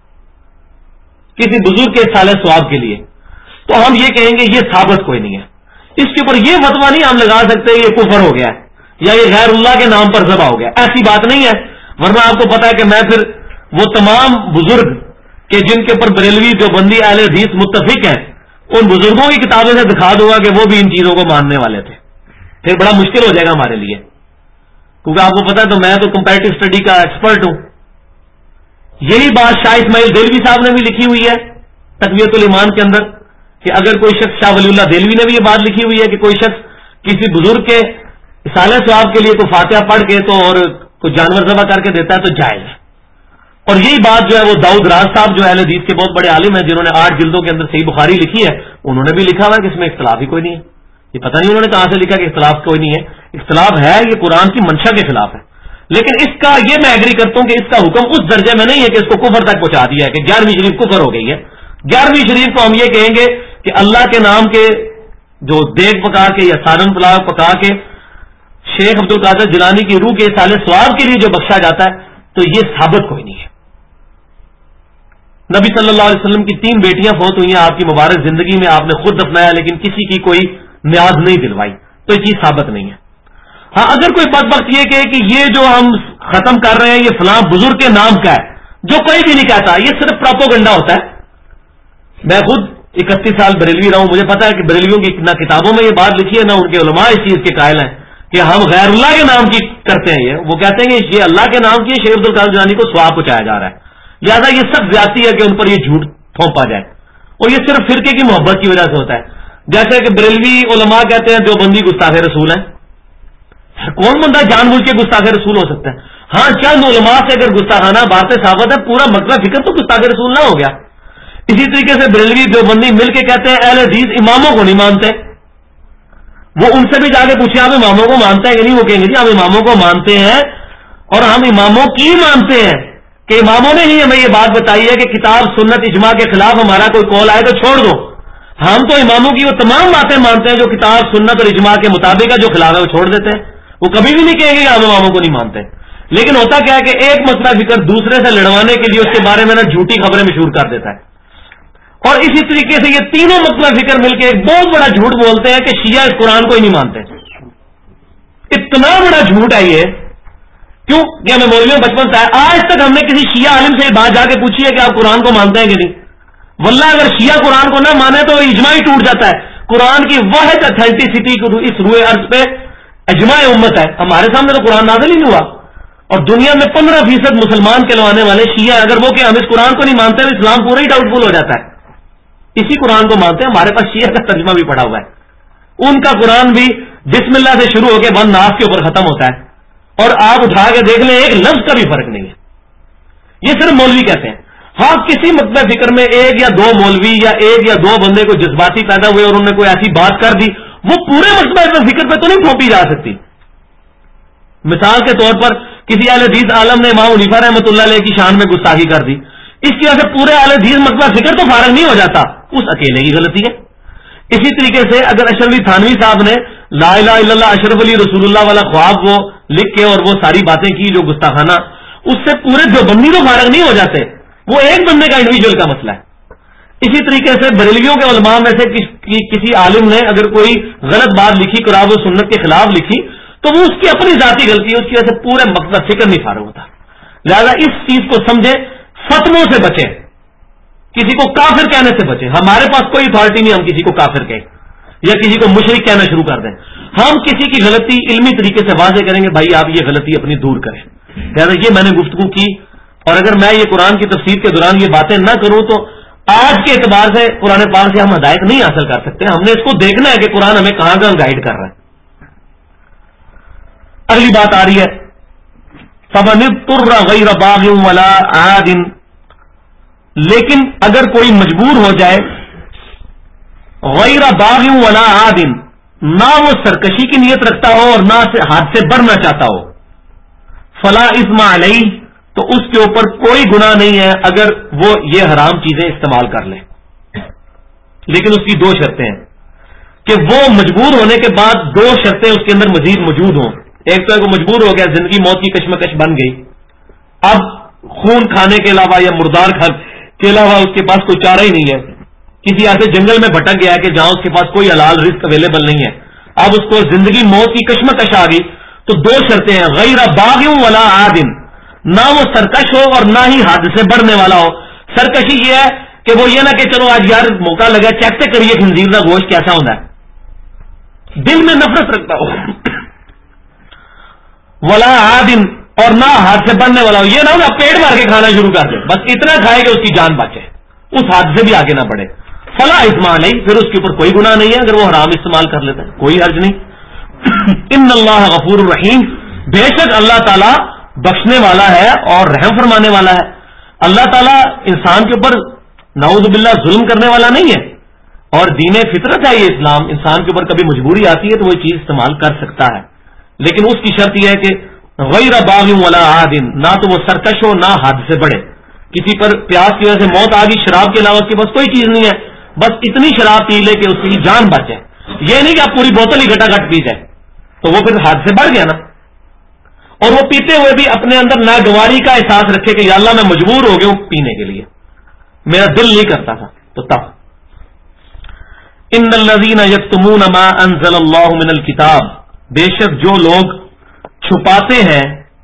کسی بزرگ کے صالح ثواب کے لیے, تو ہم یہ کہیں گے یہ ثابت کوئی نہیں ہے. اس کے اوپر یہ فتویٰ نہیں ہم لگا سکتے یہ کفر ہو گیا ہے یا یہ غیر اللہ کے نام پر ذبح ہو گیا. ایسی بات نہیں ہے. ورنہ آپ کو پتا ہے کہ میں پھر وہ تمام بزرگ کہ جن کے اوپر بریلوی جو بندی اہل حدیث متفق ہیں ان بزرگوں کی کتابوں سے دکھا دوں گا کہ وہ بھی ان چیزوں کو ماننے والے تھے، پھر بڑا مشکل ہو جائے گا ہمارے لیے، کیونکہ آپ کو پتا ہے تو میں تو کمپیریٹو اسٹڈی کا ایکسپرٹ ہوں. یہی بات شاہ اسماعیل دہلوی صاحب نے بھی لکھی ہوئی ہے تقویۃ الایمان کے اندر، کہ اگر کوئی شخص، شاہ ولی اللہ دہلوی نے بھی یہ بات لکھی ہوئی ہے کہ کوئی شخص کسی بزرگ کے اصالہ ثواب کے لیے کوئی فاتحہ پڑھ کے تو اور کوئی جانور ذبح کر کے دیتا ہے تو جائز ہے. اور یہی بات جو ہے وہ داؤد راز صاحب جو اہل حدیث کے بہت بڑے عالم ہیں، جنہوں نے 8 جلدوں کے اندر صحیح بخاری لکھی ہے، انہوں نے بھی لکھا ہوا ہے کہ اس میں اختلاف ہی کوئی نہیں ہے. یہ پتہ نہیں انہوں نے کہاں سے لکھا کہ اختلاف کوئی نہیں ہے. اختلاف ہے، یہ قرآن کی منشا کے خلاف ہے، لیکن اس کا یہ میں ایگری کرتا ہوں کہ اس کا حکم اس درجے میں نہیں ہے کہ اس کو کفر تک پہنچا دیا ہے کہ 11ویں شریف کفر ہو گئی ہے. 11ویں شریف کو ہم یہ کہیں گے کہ اللہ کے نام کے جو دیگ پکا کے یا سالن پلاؤ پکا کے شیخ عبد القادر جیلانی کی روح کے اصالہ ثواب کے لیے جو بخشا جاتا ہے، تو یہ ثابت کوئی نہیں ہے. نبی صلی اللہ علیہ وسلم کی 3 بیٹیاں فوت ہوئی ہیں آپ کی مبارک زندگی میں، آپ نے خود دفنایا لیکن کسی کی کوئی نیاز نہیں دلوائی، تو یہ چیز ثابت نہیں ہے. ہاں اگر کوئی بدبخت یہ کہے کہ یہ جو ہم ختم کر رہے ہیں یہ فلاں بزرگ کے نام کا ہے، جو کوئی بھی نہیں کہتا، یہ صرف پراپوگنڈا ہوتا ہے. میں خود 31 سال بریلوی رہا ہوں، مجھے پتا ہے کہ بریلویوں کی نہ کتابوں میں یہ بات لکھی ہے، نہ ان کے علماء اس چیز کے قائل ہیں کہ ہم غیر اللہ کے نام کی کرتے ہیں. وہ کہتے ہیں کہ یہ اللہ کے نام کی شیخ عبد القادر جیلانی کو ثواب پہنچایا جا رہا ہے، لہٰذا یہ سب زیادتی ہے کہ ان پر یہ جھوٹ پھونپا جائے، اور یہ صرف فرقے کی محبت کی وجہ سے ہوتا ہے. جیسے کہ بریلوی علماء کہتے ہیں دیوبندی گستاخ رسول ہیں. کون بندہ جان بوجھ کے گستاخ رسول ہو سکتا ہے؟ ہاں چند علماء سے اگر گستاخانہ باتیں ثابت ہے، پورا مطلب فکر تو گستاخ رسول نہ ہو گیا. اسی طریقے سے بریلوی دیوبندی مل کے کہتے ہیں اہل حدیث اماموں کو نہیں مانتے. وہ ان سے بھی جا کے پوچھے آپ اماموں کو مانتے ہیں کہ نہیں؟ وہ کہیں گے جی ہم اماموں کو مانتے ہیں، اور ہم اماموں کی مانتے ہیں کہ اماموں نے ہی ہمیں یہ بات بتائی ہے کہ کتاب سنت اجماع کے خلاف ہمارا کوئی قول آئے تو چھوڑ دو. ہم تو اماموں کی وہ تمام باتیں مانتے ہیں جو کتاب سنت اور اجماع کے مطابق ہے، جو خلاف ہے وہ چھوڑ دیتے ہیں. وہ کبھی بھی نہیں کہیں گے کہ ہم اماموں کو نہیں مانتے. لیکن ہوتا کیا ہے کہ ایک مسئلہ فکر دوسرے سے لڑوانے کے لیے اس کے بارے میں نا جھوٹی خبریں مشہور کر دیتا ہے. اور اسی طریقے سے یہ تینوں مسئلہ فکر مل کے ایک بہت بڑا جھوٹ بولتے ہیں کہ شیعہ اس قرآن کو ہی نہیں مانتے. اتنا بڑا جھوٹ ہے یہ، کیوں کہ ہمیں مولویوں بچپن سے آج تک ہم نے کسی شیعہ عالم سے بات جا کے پوچھی ہے کہ آپ قرآن کو مانتے ہیں کہ نہیں؟ واللہ اگر شیعہ قرآن کو نہ مانے تو اجماع ہی ٹوٹ جاتا ہے. قرآن کی واحد اتھینٹسٹی اس روئے ارض پہ اجماع امت ہے. ہمارے سامنے تو قرآن نازل ہی نہیں ہوا، اور دنیا میں 15% مسلمان کہلوانے والے شیعہ اگر وہ کہ ہم اس قرآن کو نہیں مانتے تو اسلام پورا ہی ڈاؤٹ فل ہو جاتا ہے. اسی قرآن کو مانتے ہیں. ہمارے پاس شیعہ کا ترجمہ بھی پڑا ہوا ہے. ان کا قرآن بھی بسم اللہ سے شروع ہو کے 1 ناس کے اوپر ختم ہوتا ہے، اور آپ اٹھا کے دیکھ لیں ایک لفظ کا بھی فرق نہیں ہے. یہ صرف مولوی کہتے ہیں. ہاں کسی مطلب فکر میں 1 یا 2 مولوی یا 1 یا 2 بندے کو جذباتی پیدا ہوئے اور انہوں نے کوئی ایسی بات کر دی، وہ پورے مطلب فکر پہ تو نہیں تھوپی جا سکتی. مثال کے طور پر کسی اہل حدیث عالم نے امام حنیفہ رحمۃ اللہ علیہ کی شان میں گستاخی کر دی، اس کی وجہ سے پورے اہل حدیث مطلب فکر تو فارغ نہیں ہو جاتا، اس اکیلے کی غلطی ہے. اسی طریقے سے اگر اشرف علی تھانوی صاحب نے لا الہ الا اللہ اشرف علی رسول اللہ والا خواب وہ لکھ کے اور وہ ساری باتیں کی جو گستاخانہ، اس سے پورے دیوبندی تو فارغ نہیں ہو جاتے، وہ ایک بندے کا انڈیویجول کا مسئلہ ہے. اسی طریقے سے بریلویوں کے علماء میں سے کسی عالم نے اگر کوئی غلط بات لکھی، قرآن و سنت کے خلاف لکھی، تو وہ اس کی اپنی ذاتی غلطی ہے، اس کی وجہ سے پورے مقصد فکر نہیں فارغ ہوتا. لہذا اس چیز کو سمجھے، فتووں سے بچے، کسی کو کافر کہنے سے بچے. ہمارے پاس کوئی اتھارٹی نہیں ہم کسی کو کافر کہیں یا کسی کو مشرک کہنا شروع کر دیں. ہم کسی کی غلطی علمی طریقے سے واضح کریں گے، بھائی آپ یہ غلطی اپنی دور کریں. لہٰذا یہ میں نے گفتگو کی، اور اگر میں یہ قرآن کی تفسیر کے دوران یہ باتیں نہ کروں تو آج کے اعتبار سے قرآن پاک سے ہم ہدایت نہیں حاصل کر سکتے. ہم نے اس کو دیکھنا ہے کہ قرآن ہمیں کہاں کہاں گائیڈ کر رہا ہے. اگلی بات آ رہی ہے فَمَنِ اضْطُرَّ غَيْرَ بَاغٍ وَلَا عَادٍ، لیکن اگر کوئی مجبور ہو جائے غیر باغ ولا عاد، نہ وہ سرکشی کی نیت رکھتا ہو اور نہ حد سے بڑھنا چاہتا ہو، فلا اثم علیہ، تو اس کے اوپر کوئی گناہ نہیں ہے اگر وہ یہ حرام چیزیں استعمال کر لے. لیکن اس کی 2 شرطیں ہیں کہ وہ مجبور ہونے کے بعد 2 شرطیں اس کے اندر مزید موجود ہوں. ایک تو ہے وہ مجبور ہو گیا، زندگی موت کی کشمکش بن گئی، اب خون کھانے کے علاوہ یا مردار کے علاوہ اس کے پاس کوئی چارہ ہی نہیں ہے. کسی ایسے جنگل میں بھٹک گیا ہے کہ جہاں اس کے پاس کوئی حلال رزق اویلیبل نہیں ہے، اب اس کو زندگی موت کی کشمکش آ گئی. تو 2 شرطیں ہیں، غیر باغ ولا عاد، نہ وہ سرکش ہو اور نہ ہی حد سے بڑھنے والا ہو. سرکشی یہ ہے کہ وہ یہ نہ کہ چلو آج یار موقع لگا چیک سے کریے خنزیر کا گوشت کیسا ہوتا ہے, دل میں نفرت رکھتا ہو. ولا عادن, اور نہ ہاتھ سے بڑھنے والا ہو, یہ نہ ہوگا پیٹ بھر کے کھانا شروع کر دے, بس اتنا کھائے کہ اس کی جان بچے, اس ہاتھ سے بھی آگے نہ بڑھے. فلا اثم نہیں, پھر اس کے اوپر کوئی گناہ نہیں ہے اگر وہ حرام استعمال کر لیتا ہے, کوئی حرج نہیں. ان اللہ غفور الرحیم, بے شک اللہ تعالیٰ بخشنے والا ہے اور رحم فرمانے والا ہے. اللہ تعالیٰ انسان کے اوپر نعوذ باللہ ظلم کرنے والا نہیں ہے, اور دین فطرت ہے یہ اسلام. انسان کے اوپر کبھی مجبوری آتی ہے تو وہ چیز استعمال کر سکتا ہے, لیکن اس کی شرط یہ ہے کہ غیر باغ ولا عاد, نہ تو وہ سرکش ہو نہ حد سے بڑھے. کسی پر پیاس کی وجہ سے موت آ گئی, شراب کے علاوہ اس کے پاس کوئی چیز نہیں ہے, بس اتنی شراب پی لے کہ اس کی جان بچے. یہ نہیں کہ آپ پوری بوتل ہی گھٹا گھٹ پی جائے, تو وہ پھر حد سے بڑھ گیا نا. اور وہ پیتے ہوئے بھی اپنے اندر ناگواری کا احساس رکھے کہ یا اللہ میں مجبور ہو گیا ہوں پینے کے لیے, میرا دل نہیں کرتا تھا. تو تب ان الذین یکتمون ما انزل اللہ من الکتاب, بے شک جو لوگ چھپاتے ہیں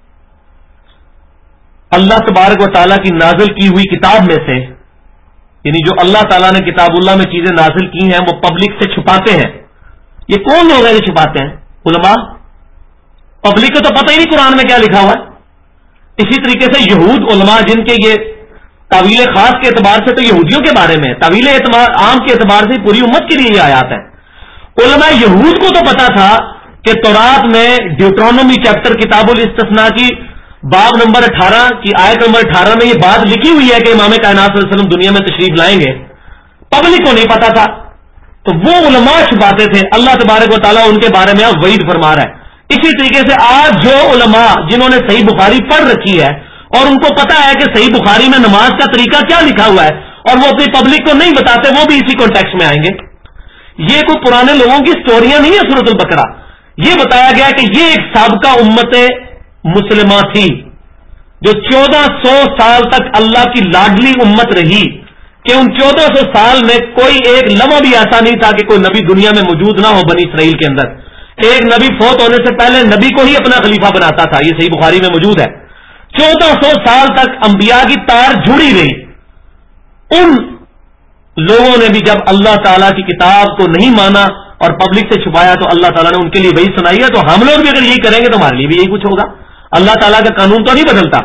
اللہ تبارک و تعالیٰ کی نازل کی ہوئی کتاب میں سے, یعنی جو اللہ تعالیٰ نے کتاب اللہ میں چیزیں نازل کی ہیں وہ پبلک سے چھپاتے ہیں. یہ کون لوگ ہیں جو چھپاتے ہیں؟ علماء. پبلک کو تو پتہ ہی نہیں قرآن میں کیا لکھا ہوا ہے. اسی طریقے سے یہود علماء جن کے یہ تعویل خاص کے اعتبار سے تو یہودیوں کے بارے میں, تعویل عام کے اعتبار سے پوری امت کے لیے یہ آیات ہیں. علماء یہود کو تو پتا تھا کہ تورات میں ڈیوٹرانومی چیپٹر کتاب الاستثناء کی باب نمبر 18 کی آیت نمبر 18 میں یہ بات لکھی ہوئی ہے کہ امام کائنات صلی اللہ علیہ وسلم دنیا میں تشریف لائیں گے. پبلک کو نہیں پتا تھا, تو وہ علماء چھپاتے تھے. اللہ تبارک و تعالیٰ ان کے بارے میں وعید فرما رہا ہے. اسی طریقے سے آج جو علماء جنہوں نے صحیح بخاری پڑھ رکھی ہے اور ان کو پتا ہے کہ صحیح بخاری میں نماز کا طریقہ کیا لکھا ہوا ہے, اور وہ اپنی پبلک کو نہیں بتاتے, وہ بھی اسی کانٹیکسٹ میں آئیں گے. یہ کوئی پرانے لوگوں کی سٹوریاں نہیں ہے سورۃ البقرہ. یہ بتایا گیا کہ یہ ایک سابقہ امت مسلمہ تھی جو 1400 سال تک اللہ کی لاڈلی امت رہی, کہ ان 1400 سال میں کوئی ایک لمحہ بھی ایسا نہیں تھا کہ کوئی نبی دنیا میں موجود نہ ہو بنی اسرائیل کے اندر. ایک نبی فوت ہونے سے پہلے نبی کو ہی اپنا خلیفہ بناتا تھا, یہ صحیح بخاری میں موجود ہے. 1400 سال تک انبیاء کی تار جڑی رہی. ان لوگوں نے بھی جب اللہ تعالیٰ کی کتاب کو نہیں مانا اور پبلک سے چھپایا تو اللہ تعالیٰ نے ان کے لیے وہی سنائی ہے. تو ہم لوگ بھی اگر یہی کریں گے تو ہمارے لیے بھی یہی کچھ ہوگا. اللہ تعالیٰ کا قانون تو نہیں بدلتا.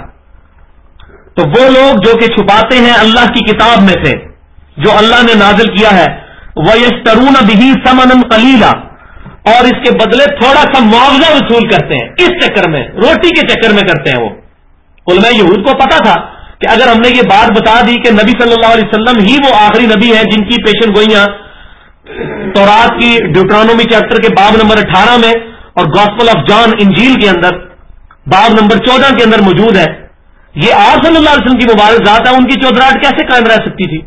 تو وہ لوگ جو کہ چھپاتے ہیں اللہ کی کتاب میں سے جو اللہ نے نازل کیا ہے, وَيَشْتَرُونَ بِهِ ثَمَنًا قَلِيلًا, اور اس کے بدلے تھوڑا سا معاوضہ وصول کرتے ہیں. اس چکر میں, روٹی کے چکر میں کرتے ہیں. وہ علماء یہود کو پتا تھا کہ اگر ہم نے یہ بات بتا دی کہ نبی صلی اللہ علیہ وسلم ہی وہ آخری نبی ہیں جن کی پیشن گوئیاں تورات کی ڈیوٹرانومی چیپٹر کے باب نمبر 18 میں اور گاسپل آف جان انجیل کے اندر باب نمبر 14 کے اندر موجود ہے, یہ آپ صلی اللہ علیہ وسلم کی مبارک ذات ہے, ان کی چودراہٹ کیسے قائم رہ سکتی تھی؟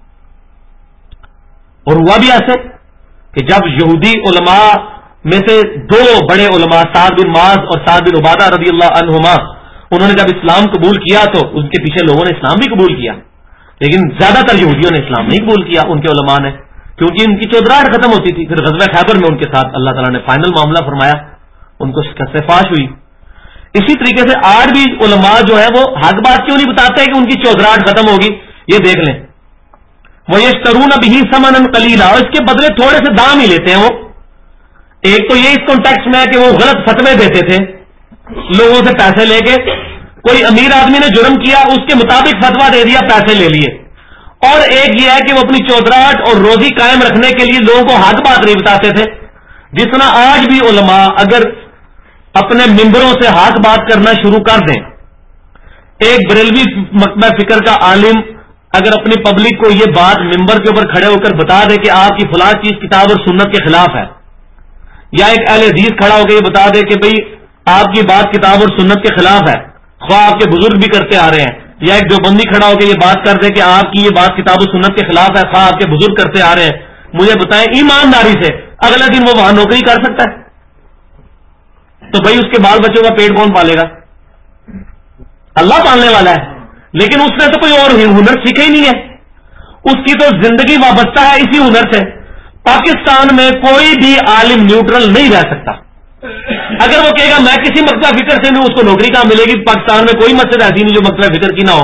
اور ہوا بھی ایسے کہ جب یہودی علماء میں سے دو بڑے علماء سعد بن معاذ اور سعد بن عبادہ رضی اللہ عنہما, انہوں نے جب اسلام قبول کیا تو ان کے پیچھے لوگوں نے اسلام بھی قبول کیا, لیکن زیادہ تر یہودیوں نے اسلام نہیں قبول کیا ان کے علماء نے, کیونکہ ان کی چودراہٹ ختم ہوتی تھی. پھر غزوہ خیبر میں ان کے ساتھ اللہ تعالیٰ نے فائنل معاملہ فرمایا, ان کو شکست فاش ہوئی. اسی طریقے سے آج بھی علماء جو ہے وہ حق بات کیوں نہیں بتاتے کہ ان کی چودراہٹ ختم ہوگی. یہ دیکھ لیں, وَيَشْتَرُونَ بِهِ ثَمَنًا قَلِيلًا, اور اس کے بدلے تھوڑے سے دام ہی لیتے ہیں. وہ ایک تو یہ اس کانٹیکسٹ میں ہے کہ وہ غلط فتوے دیتے تھے لوگوں سے پیسے لے کے, کوئی امیر آدمی نے جرم کیا اس کے مطابق فتوا دے دیا, پیسے لے لیے. اور ایک یہ ہے کہ وہ اپنی چودراہٹ اور روزی قائم رکھنے کے لیے لوگوں کو حق بات نہیں بتاتے تھے. جس طرح آج بھی علماء اگر اپنے ممبروں سے حق بات کرنا شروع کر دیں, ایک بریلوی مکتبہ فکر کا عالم اگر اپنی پبلک کو یہ بات ممبر کے اوپر کھڑے ہو کر بتا دے کہ آپ کی فلاں چیز کتاب اور سنت کے خلاف ہے, یا ایک اہل حدیث کھڑا ہو کے یہ بتا دے کہ بھئی آپ کی بات کتاب اور سنت کے خلاف ہے, خواہ آپ کے بزرگ بھی کرتے آ رہے ہیں, یا ایک دیوبندی کھڑا ہو کے یہ بات کر دے کہ آپ کی یہ بات کتاب و سنت کے خلاف ہے, خواہ آپ کے بزرگ کرتے آ رہے ہیں, مجھے بتائیں ایمانداری سے اگلے دن وہ وہاں نوکری کر سکتا ہے؟ تو بھائی اس کے بال بچوں کا پیٹ کون پالے گا؟ اللہ پالنے والا ہے. لیکن اس نے تو کوئی اور ہنر سیکھا ہی نہیں ہے, اس کی تو زندگی وابستہ ہے اسی ہنر سے. پاکستان میں کوئی بھی عالم نیوٹرل نہیں رہ سکتا. اگر وہ کہے گا میں کسی مکتبہ فکر سے نہیں, اس کو نوکری کہاں ملے گی؟ پاکستان میں کوئی مسجد ایسی نہیں جو مکتبہ فکر کی نہ ہو.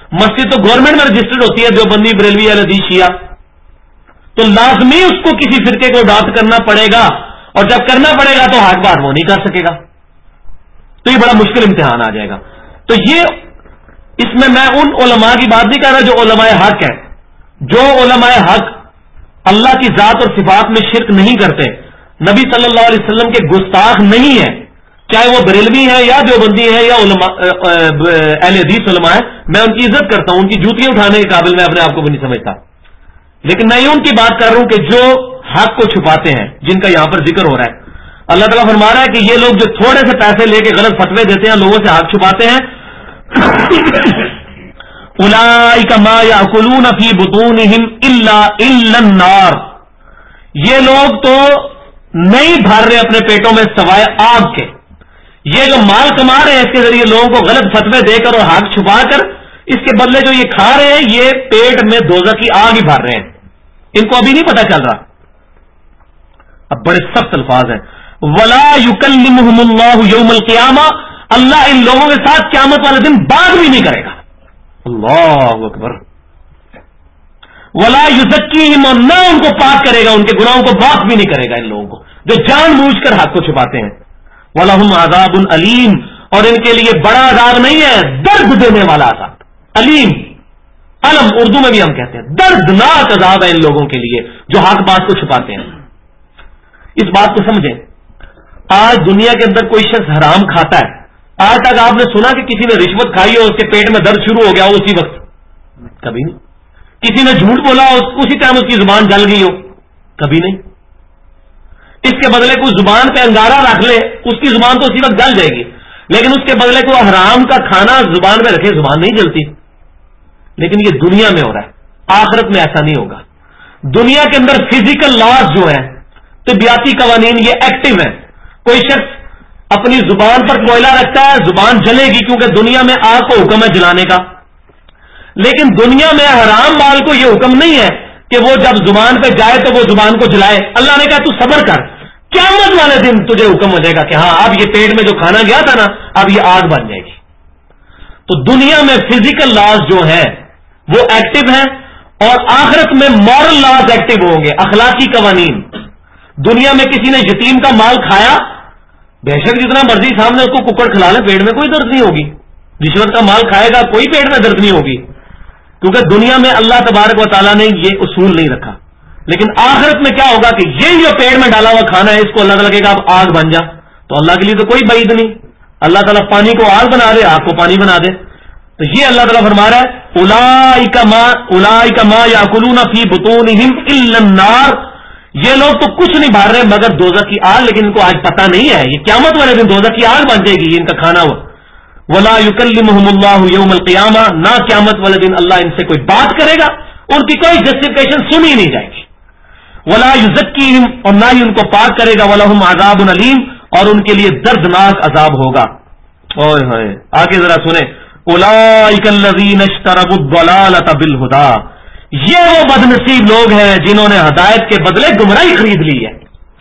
مسجد تو گورنمنٹ میں رجسٹرڈ ہوتی ہے، دیوبندی، بریلوی، اہل حدیث، شیعہ، تو لازمی اس کو کسی فرقے کو اڈاپٹ کرنا پڑے گا، اور جب کرنا پڑے گا تو حق بات وہ نہیں کر سکے گا، تو یہ بڑا مشکل امتحان آ جائے گا. تو یہ اس میں ان علماء کی بات نہیں کر رہا جو علماء حق ہیں. جو علماء حق اللہ کی ذات اور صفات میں شرک نہیں کرتے، نبی صلی اللہ علیہ وسلم کے گستاخ نہیں ہیں، چاہے وہ بریلوی ہیں یا دیوبندی ہیں یا اہل حدیث علماء ہیں، میں ان کی عزت کرتا ہوں، ان کی جوتیاں اٹھانے کے قابل میں اپنے آپ کو بھی نہیں سمجھتا، لیکن میں ان کی بات کر رہا ہوں کہ جو حق کو چھپاتے ہیں، جن کا یہاں پر ذکر ہو رہا ہے. اللہ تعالیٰ فرما رہا ہے کہ یہ لوگ جو تھوڑے سے پیسے لے کے غلط فتوے دیتے ہیں، لوگوں سے حق چھپاتے ہیں، اولئک ما یاکلون فی بطونہم الا النار، یہ لوگ تو نہیں بھر رہے اپنے پیٹوں میں سوائے آگ کے. یہ جو مال کما رہے ہیں اس کے ذریعے لوگوں کو غلط فتوے دے کر اور حق چھپا کر، اس کے بدلے جو یہ کھا رہے ہیں یہ پیٹ میں دوزخ کی آگ ہی بھر رہے ہیں. ان کو ابھی نہیں پتا چل رہا. اب بڑے سخت الفاظ ہیں. ولا یکلمہم اللہ یوم القیامہ، اللہ ان لوگوں کے ساتھ قیامت والے دن بات بھی نہیں کرے گا. اللہ اکبر. ولا یزکیہم، اور نہ ان کو پاک کرے گا، ان کے گناہوں کو معاف بھی نہیں کرے گا ان لوگوں کو جو جان بوجھ کر حق کو چھپاتے ہیں. وَلَهُمْ عَذَابٌ علیم، اور ان کے لیے بڑا عذاب نہیں ہے، درد دینے والا عذاب. علیم، علم اردو میں بھی ہم کہتے ہیں، دردناک عذاب ہے ان لوگوں کے لیے جو حق بات کو چھپاتے ہیں. اس بات کو سمجھیں. آج دنیا کے اندر کوئی شخص حرام کھاتا ہے، آج تک آپ نے سنا کہ کسی نے رشوت کھائی ہو اس کے پیٹ میں درد شروع ہو گیا ہو اسی وقت؟ کبھی نہیں. کسی نے جھوٹ بولا ہو اسی ٹائم اس کی زبان جل گئی ہو؟ کبھی نہیں. اس کے بدلے کوئی زبان پہ انگارہ رکھ لے، اس کی زبان تو اسی وقت جل جائے گی، لیکن اس کے بدلے کوئی حرام کا کھانا زبان میں رکھے، زبان نہیں جلتی. لیکن یہ دنیا میں ہو رہا ہے، آخرت میں ایسا نہیں ہوگا. دنیا کے اندر فزیکل لاز جو ہیں، طبیعتی قوانین، یہ ایکٹیو ہیں. کوئی شخص اپنی زبان پر کوئلہ رکھتا ہے، زبان جلے گی کیونکہ دنیا میں آگ کو حکم ہے جلانے کا. لیکن دنیا میں حرام مال کو یہ حکم نہیں ہے کہ وہ جب زبان پہ جائے تو وہ زبان کو جلائے. اللہ نے کہا تو صبر کر، قیامت والے دن تجھے حکم ہو جائے گا کہ ہاں اب یہ پیٹ میں جو کھانا گیا تھا نا اب یہ آگ بن جائے گی. تو دنیا میں فزیکل لاز جو ہیں وہ ایکٹیو ہیں، اور آخرت میں مورل لاز ایکٹیو ہوں گے، اخلاقی قوانین. دنیا میں کسی نے یتیم کا مال کھایا، بے شک جتنا مرضی سامنے اس کو ککڑ کھلا لے پیٹ میں کوئی درد نہیں ہوگی. رشوت کا مال کھائے گا کوئی پیٹ میں درد نہیں ہوگی، کیونکہ دنیا میں اللہ تبارک و تعالیٰ نے یہ اصول نہیں رکھا. لیکن آخرت میں کیا ہوگا کہ یہ جو پیٹ میں ڈالا ہوا کھانا ہے اس کو اللہ تعالیٰ کہے گا اب آگ بن جا. تو اللہ کے لیے تو کوئی بعید نہیں، اللہ تعالیٰ پانی کو آگ بنا دے، آگ کو پانی بنا دے. تو یہ اللہ تعالیٰ فرما رہا ہے اولئک ما یاکلون فی بطونہم الا النار، یہ لوگ تو کچھ نہیں بھر رہے مگر دوزخ کی آگ، لیکن ان کو آج پتہ نہیں ہے یہ قیامت والے دن دوزخ کی آگ بن جائے گی یہ ان کا کھانا ہوا. ولا یکلمہم اللہ یوم القیامہ، نہ قیامت والے دن اللہ ان سے کوئی بات کرے گا، ان کی کوئی جسٹیفیکیشن سنی نہیں جائے گی. ولا یزکیہم، اور نہ ہی ان کو پاک کرے گا. ولہم عذاب علیم، اور ان کے لیے دردناک عذاب ہوگا. اوئے ہوئے آگے ذرا سنیں. اولئک الذین اشتروا الضلالۃ بالہدی، یہ وہ بد نصیب لوگ ہیں جنہوں نے ہدایت کے بدلے گمراہی خرید لی ہے.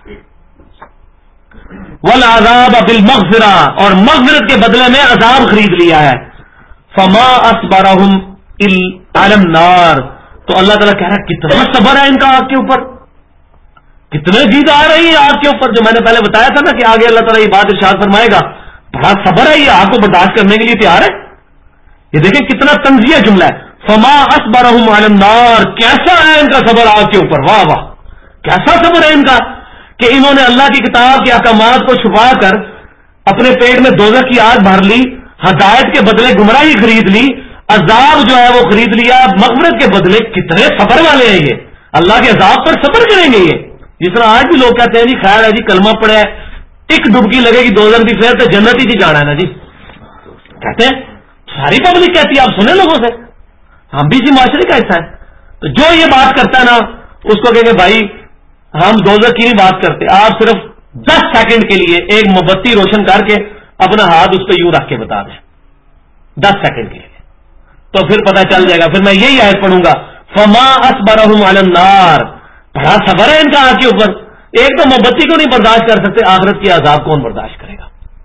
والعذاب بالمغفرہ، اور مغفرت کے بدلے میں عذاب خرید لیا ہے. فما اصبرہم علی النار، تو اللہ تعالیٰ کہہ رہا ہے کتنا صبر ہے ان کا آگ کے اوپر، کتنے جیت آ رہی ہے آگ کے اوپر. جو میں نے پہلے بتایا تھا نا کہ آگے اللہ تعالیٰ یہ بات ارشاد فرمائے گا، بڑا صبر ہے، یہ آگ کو برداشت کرنے کے لیے تیار ہے. یہ دیکھیں کتنا تنزیہ جملہ ہے. فما اصبرہم علی النار، کیسا ہے ان کا صبر آگ کے اوپر. واہ واہ، کیسا صبر ہے ان کا کہ انہوں نے اللہ کی کتاب کے احکامات کو چھپا کر اپنے پیٹ میں دوزخ کی آگ بھر لی، ہدایت کے بدلے گمراہی خرید لی، عذاب جو ہے وہ خرید لیا مغفرت کے بدلے. کتنے صبر والے ہیں یہ، اللہ کے عذاب پر صبر کریں گے. یہ جس طرح آج بھی لوگ کہتے ہیں جی خیر ہے جی کلمہ پڑے، ایک ڈبکی لگے گی دوزخ کی پھر تو جنت ہی جانا ہے نا جی، کہتے ہیں ساری پبلک کہتی ہے. آپ سنیں لوگوں سے، ہم بھی اسی معاشرے کا حصہ ہے. تو جو یہ بات کرتا ہے نا اس کو کہیں گے بھائی ہم دوزخ کی نہیں بات کرتے، آپ صرف 10 سیکنڈ کے لیے ایک موم بتی روشن کر کے اپنا ہاتھ اس پہ یوں رکھ کے بتا دیں 10 سیکنڈ کے لیے، تو پھر پتہ چل جائے گا. پھر میں یہی آیت پڑھوں گا فما اصبرہم علی النار، بڑا صبر ہے ان کا آگ کے اوپر. ایک تو موم بتی کو نہیں برداشت کر سکتے، آخرت کے عذاب کون برداشت کرے گا.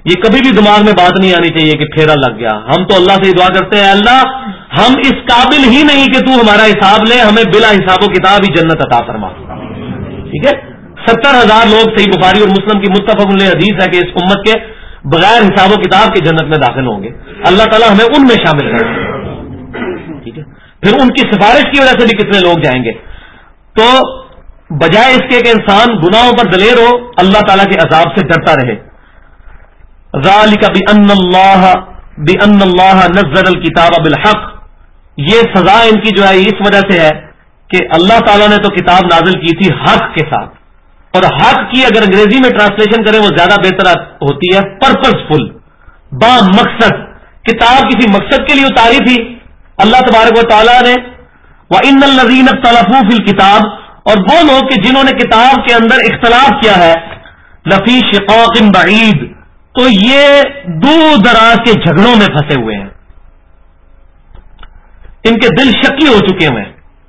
یہ کبھی بھی دماغ میں بات نہیں آنی چاہیے کہ پھیرا لگ گیا. ہم تو اللہ سے دعا کرتے ہیں اللہ ہم اس قابل ہی نہیں کہ تو ہمارا حساب لے, ہمیں بلا حساب و کتاب ہی جنت عطا فرما. ٹھیک ہے, 70,000 لوگ صحیح بخاری اور مسلم کی متفق علیہ حدیث ہے کہ اس امت کے بغیر حساب و کتاب کے جنت میں داخل ہوں گے. اللہ تعالیٰ ہمیں ان میں شامل کرے. ٹھیک ہے, پھر ان کی سفارش کی وجہ سے بھی کتنے لوگ جائیں گے. تو بجائے اس کے کہ انسان گناہوں پر دلیر ہو, اللہ تعالیٰ کے عذاب سے ڈرتا رہے. ذالک بأن اللہ نزل الکتاب بالحق, یہ سزا ان کی جو ہے اس وجہ سے ہے کہ اللہ تعالیٰ نے تو کتاب نازل کی تھی حق کے ساتھ, اور حق کی اگر انگریزی میں ٹرانسلیشن کریں وہ زیادہ بہتر ہوتی ہے پرپزفل, با مقصد. کتاب کسی مقصد کے لیے اتاری تھی اللہ تبارک و تعالیٰ نے. وَإِنَّ الَّذِينَ اخْتَلَفُوا فِي الْكِتَابِ, اور وہ لوگ کہ جنہوں نے کتاب کے اندر اختلاف کیا ہے, لَفِي شِقَاقٍ بَعِيدٍ, تو یہ دور دراز کے جھگڑوں میں پھنسے ہوئے ہیں. ان کے دل شکی ہو چکے ہیں,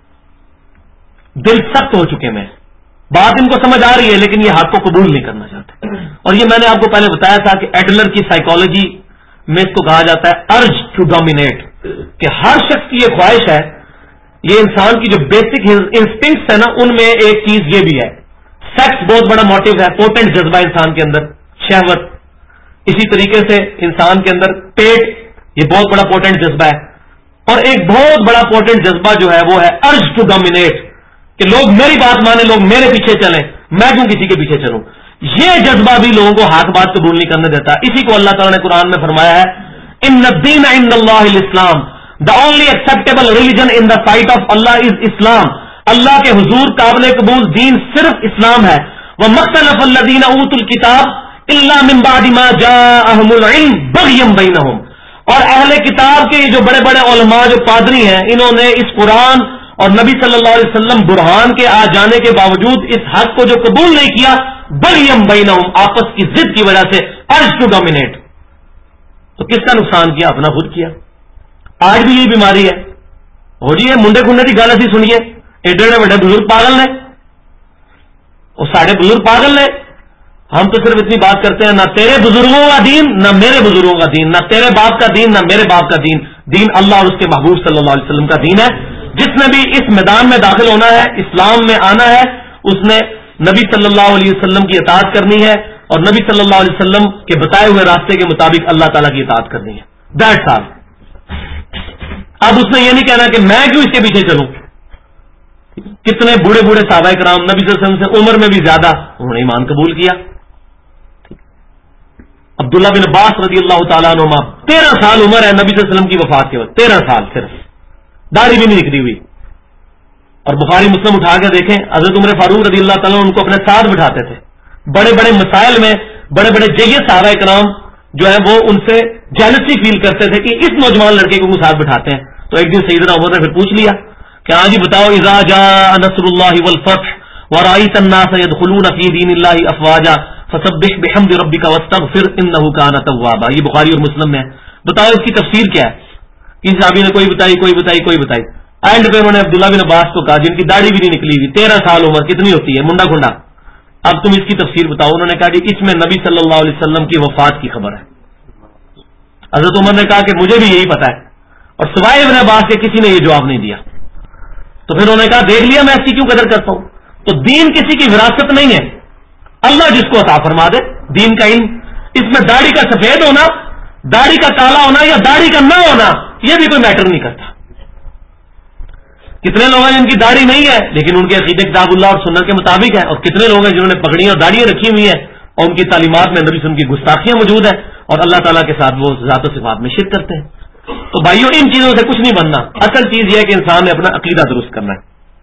دل سخت ہو چکے ہیں. بات ان کو سمجھ آ رہی ہے لیکن یہ حق کو قبول نہیں کرنا چاہتے. اور یہ میں نے آپ کو پہلے بتایا تھا کہ ایڈلر کی سائیکالوجی میں اس کو کہا جاتا ہے ارج ٹو ڈومینیٹ, کہ ہر شخص کی یہ خواہش ہے, یہ انسان کی جو بیسک انسٹنکٹس ہے نا ان میں ایک چیز یہ بھی ہے. سیکس بہت بڑا موٹیو ہے, پوٹنٹ جذبہ انسان کے اندر, شہوت. اسی طریقے سے انسان کے اندر پیٹ, یہ بہت بڑا پوٹنٹ جذبہ ہے. اور ایک بہت بڑا پوٹنٹ جذبہ جو ہے وہ ہے ارج ٹو ڈومینیٹ, کہ لوگ میری بات مانیں, لوگ میرے پیچھے چلیں, میں کیوں کسی کے پیچھے چلوں. یہ جذبہ بھی لوگوں کو حق بات قبول نہیں کرنے دیتا. اسی کو اللہ تعالیٰ نے قرآن میں فرمایا ہے, ان الدین عند اللہ الاسلام, the only acceptable religion in the sight of Allah is Islam. اللہ کے حضور قابل قبول دین صرف اسلام ہے. وَمَخْتَلَفَ الَّذِينَ أُوتُوا الْكِتَابَ إِلَّا مِن بَعْدِ مَا جَاءَهُمُ الْعِلْمُ بَغْيًا بَيْنَهُمْ. اور اہل کتاب کے جو بڑے بڑے علماء جو پادری ہیں, انہوں نے اس قرآن اور نبی صلی اللہ علیہ وسلم برہان کے آ جانے کے باوجود اس حق کو جو قبول نہیں کیا, بغیم بینہم, آپس کی ضد کی وجہ سے, ارج ٹو ڈومینیٹ. تو کس کا نقصان کیا؟ اپنا خود کیا. آج بھی یہی بیماری ہے. ہو جی منڈے کنڈے کی گل اسی سنیے, ایڈے بڑے بزرگ پاگل نے, اور سارے بزرگ پاگل نے. ہم تو صرف اتنی بات کرتے ہیں, نہ تیرے بزرگوں کا دین نہ میرے بزرگوں کا دین, نہ تیرے باپ کا دین نہ میرے باپ کا دین. دین اللہ اور اس کے محبوب صلی اللہ علیہ وسلم کا دین ہے. جس نے بھی اس میدان میں داخل ہونا ہے, اسلام میں آنا ہے, اس نے نبی صلی اللہ علیہ وسلم کی اطاعت کرنی ہے, اور نبی صلی اللہ علیہ وسلم کے بتائے ہوئے راستے کے مطابق اللہ تعالیٰ کی اطاعت کرنی ہے. That's all. اب اس نے یہ نہیں کہنا کہ میں کیوں اس کے پیچھے چلوں. کتنے بوڑھے بوڑھے صحابہ کرام نبی صلی اللہ علیہ وسلم سے عمر میں بھی زیادہ, انہوں نے ایمان قبول کیا. عبداللہ بن عباس رضی اللہ تعالیٰ عنہما 13 سال عمر ہے نبی صلی اللہ علیہ وسلم کی وفات کے وقت, 13 سال صرف, داڑھی بھی نہیں نکلی ہوئی. اور بخاری مسلم اٹھا کے دیکھیں, حضرت عمر فاروق رضی اللہ تعالیٰ ان کو اپنے ساتھ بٹھاتے تھے. بڑے بڑے مسائل میں بڑے بڑے جید صحابہ کرام جو ہے وہ ان سے جیلسی فیل کرتے تھے کہ اس نوجوان لڑکے کو ساتھ بٹھاتے ہیں. تو ایک دن سیدنا عمر نے پھر پوچھ لیا کہ ہاں جی بتاؤ, اذا جاء نصر اللہ والفتح ورأيت الناس يدخلون في دين الله افواجا فسبح بحمد ربك واستغفر انه كان توابا. یہ بخاری اور مسلم میں ہے. بتاؤ اس کی تفسیر کیا ہے. کسی صحابی نے کوئی بتائی. اینڈ پہ انہوں نے عبداللہ بن عباس کو کہا جن کی داڑھی بھی نہیں نکلی ہوئی, 13 سال عمر کتنی ہوتی ہے, منڈا کنڈا, اب تم اس کی تفسیر بتاؤ. انہوں نے کہا کہ اس میں نبی صلی اللہ علیہ وسلم کی وفات کی خبر ہے. حضرت عمر نے کہا کہ مجھے بھی یہی پتا ہے, اور سوائے ابن عباس کے کسی نے یہ جواب نہیں دیا. تو پھر انہوں نے کہا دیکھ لیا میں ایسی کیوں قدر کرتا ہوں. تو دین کسی کی وراثت نہیں ہے, اللہ جس کو عطا فرما دے. دین کا علم, اس میں داڑھی کا سفید ہونا, داڑھی کا کالا ہونا یا داڑھی کا نہ ہونا, یہ بھی کوئی میٹر نہیں کرتا. کتنے لوگ ہیں جن کی داڑھی نہیں ہے لیکن ان کے عقیدے کتاب اللہ اور سنت کے مطابق ہے, اور کتنے لوگ ہیں جنہوں نے پگڑیاں اور داڑیاں رکھی ہوئی ہیں اور ان کی تعلیمات میں نبی وسلم کی گستاخیاں موجود ہیں, اور اللہ تعالیٰ کے ساتھ وہ ذات و صفات میں شرک کرتے ہیں. تو بھائیوں ان چیزوں سے کچھ نہیں بننا. اصل چیز یہ ہے کہ انسان نے اپنا عقیدہ درست کرنا ہے.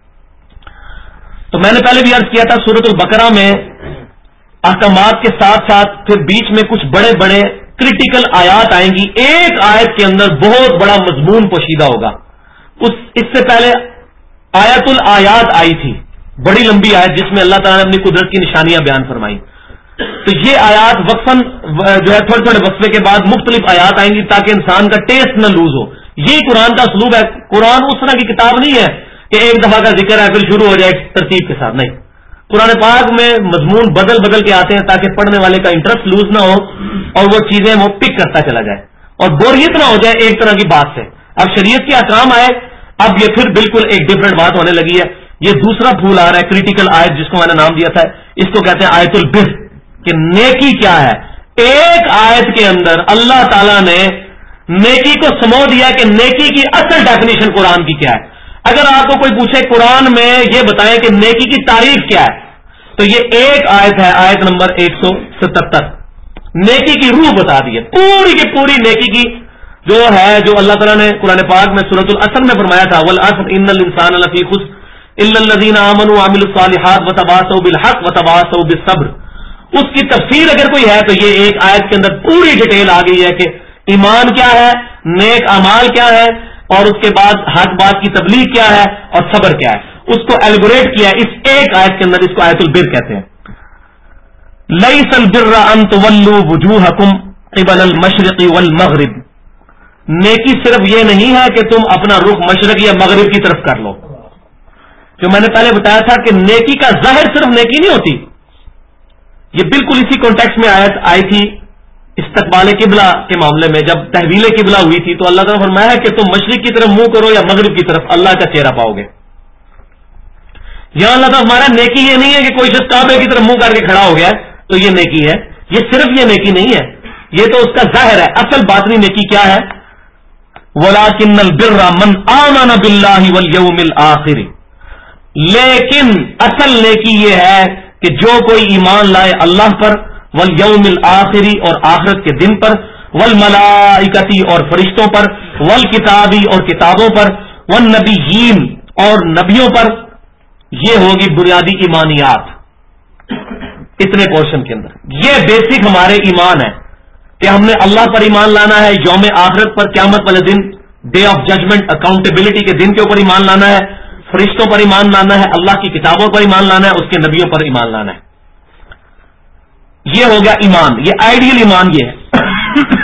تو میں نے پہلے بھی عرض کیا تھا, سورۃ البقرہ میں احکامات کے ساتھ ساتھ پھر بیچ میں کچھ بڑے بڑے کریٹیکل آیات آئیں گی. ایک آیت کے اندر بہت بڑا مضمون پوشیدہ ہوگا. اس سے پہلے آیت الآیات آئی تھی, بڑی لمبی آیت جس میں اللہ تعالیٰ نے اپنی قدرت کی نشانیاں بیان فرمائی. تو یہ آیات وقفاً جو ہے تھوڑے تھوڑے وقفے کے بعد مختلف آیات آئیں گی تاکہ انسان کا ٹیسٹ نہ لوز ہو. یہی قرآن کا اسلوب ہے. قرآن اس طرح کی کتاب نہیں ہے کہ ایک دفعہ کا ذکر ہے پھر شروع ہو جائے ترتیب کے ساتھ. نہیں, قرآن پاک میں مضمون بدل بدل کے آتے ہیں تاکہ پڑھنے والے کا انٹرسٹ لوز نہ ہو اور وہ چیزیں وہ پک کرتا چلا جائے اور بوریت نہ ہو جائے ایک طرح کی بات سے. اب شریعت کے احکام آئے, اب یہ پھر بالکل ایک ڈفرنٹ بات ہونے لگی ہے. یہ دوسرا پھول آ رہا ہے, کریٹیکل آیت, جس کو میں نے نام دیا تھا, اس کو کہتے ہیں آیت البر, کہ نیکی کیا ہے. ایک آیت کے اندر اللہ تعالیٰ نے نیکی کو سمو دیا کہ نیکی کی اصل ڈیفینیشن قرآن کی کیا ہے. اگر آپ کو کوئی پوچھے قرآن میں یہ بتائیں کہ نیکی کی تعریف کیا ہے, تو یہ ایک آیت ہے, آیت نمبر 177, نیکی کی روح بتا دی ہے. پوری کی پوری نیکی کی جو ہے, جو اللہ تعالیٰ نے قرآن پاک میں سورۃ العصر میں فرمایا تھا, والعصر ان الانسان لفی خسر الا الذین آمنوا وعملوا الصالحات وتواصوا بالحق وتواصوا بالصبر. اس کی تفسیر اگر کوئی ہے تو یہ ایک آیت کے اندر پوری ڈیٹیل آ گئی ہے کہ ایمان کیا ہے, نیک اعمال کیا ہے, اور اس کے بعد حق بات کی تبلیغ کیا ہے, اور صبر کیا ہے. اس کو ایلیبوریٹ کیا ہے اس ایک آیت کے اندر, اس کو آیت البر کہتے ہیں. لیس البر ان تولوا وجوہکم قبل المشرق والمغرب. نیکی صرف یہ نہیں ہے کہ تم اپنا رخ مشرق یا مغرب کی طرف کر لو. جو میں نے پہلے بتایا تھا کہ نیکی کا ظاہر صرف نیکی نہیں ہوتی, یہ بالکل اسی کانٹیکس میں آیت آئی تھی استقبال قبلہ کے معاملے میں. جب تحویل قبلہ ہوئی تھی تو اللہ تعالیٰ نے فرمایا ہے کہ تم مشرق کی طرف منہ کرو یا مغرب کی طرف, اللہ کا چہرہ پاؤ گے. یہاں اللہ تعالیٰ ہمارا نیکی یہ نہیں ہے کہ کوئی شخص کعبے کی طرف منہ کر کے کھڑا ہو گیا تو یہ نیکی ہے. یہ صرف یہ نیکی نہیں ہے, یہ تو اس کا ظاہر ہے. اصل باطنی نیکی کیا ہے؟ وَلَٰكِنَّ الْبِرَّ مَنْ آمَنَ بِاللَّهِ وَالْيَوْمِ الْآخِرِ. لیکن اصل نیکی یہ ہے کہ جو کوئی ایمان لائے اللہ پر, والیوم الآخری اور آخرت کے دن پر, والملائکتی اور فرشتوں پر, والکتابی اور کتابوں پر, والنبیین اور نبیوں پر. یہ ہوگی بنیادی ایمانیات اتنے پورشن کے اندر. یہ بیسک ہمارے ایمان ہے کہ ہم نے اللہ پر ایمان لانا ہے, یوم آخرت پر, قیامت والے دن, ڈے آف ججمنٹ, اکاؤنٹیبلٹی کے دن کے اوپر ایمان لانا ہے, فرشتوں پر ایمان لانا ہے, اللہ کی کتابوں پر ایمان لانا ہے, اس کے نبیوں پر ایمان لانا ہے. یہ ہو گیا ایمان, یہ آئیڈیل ایمان یہ ہے.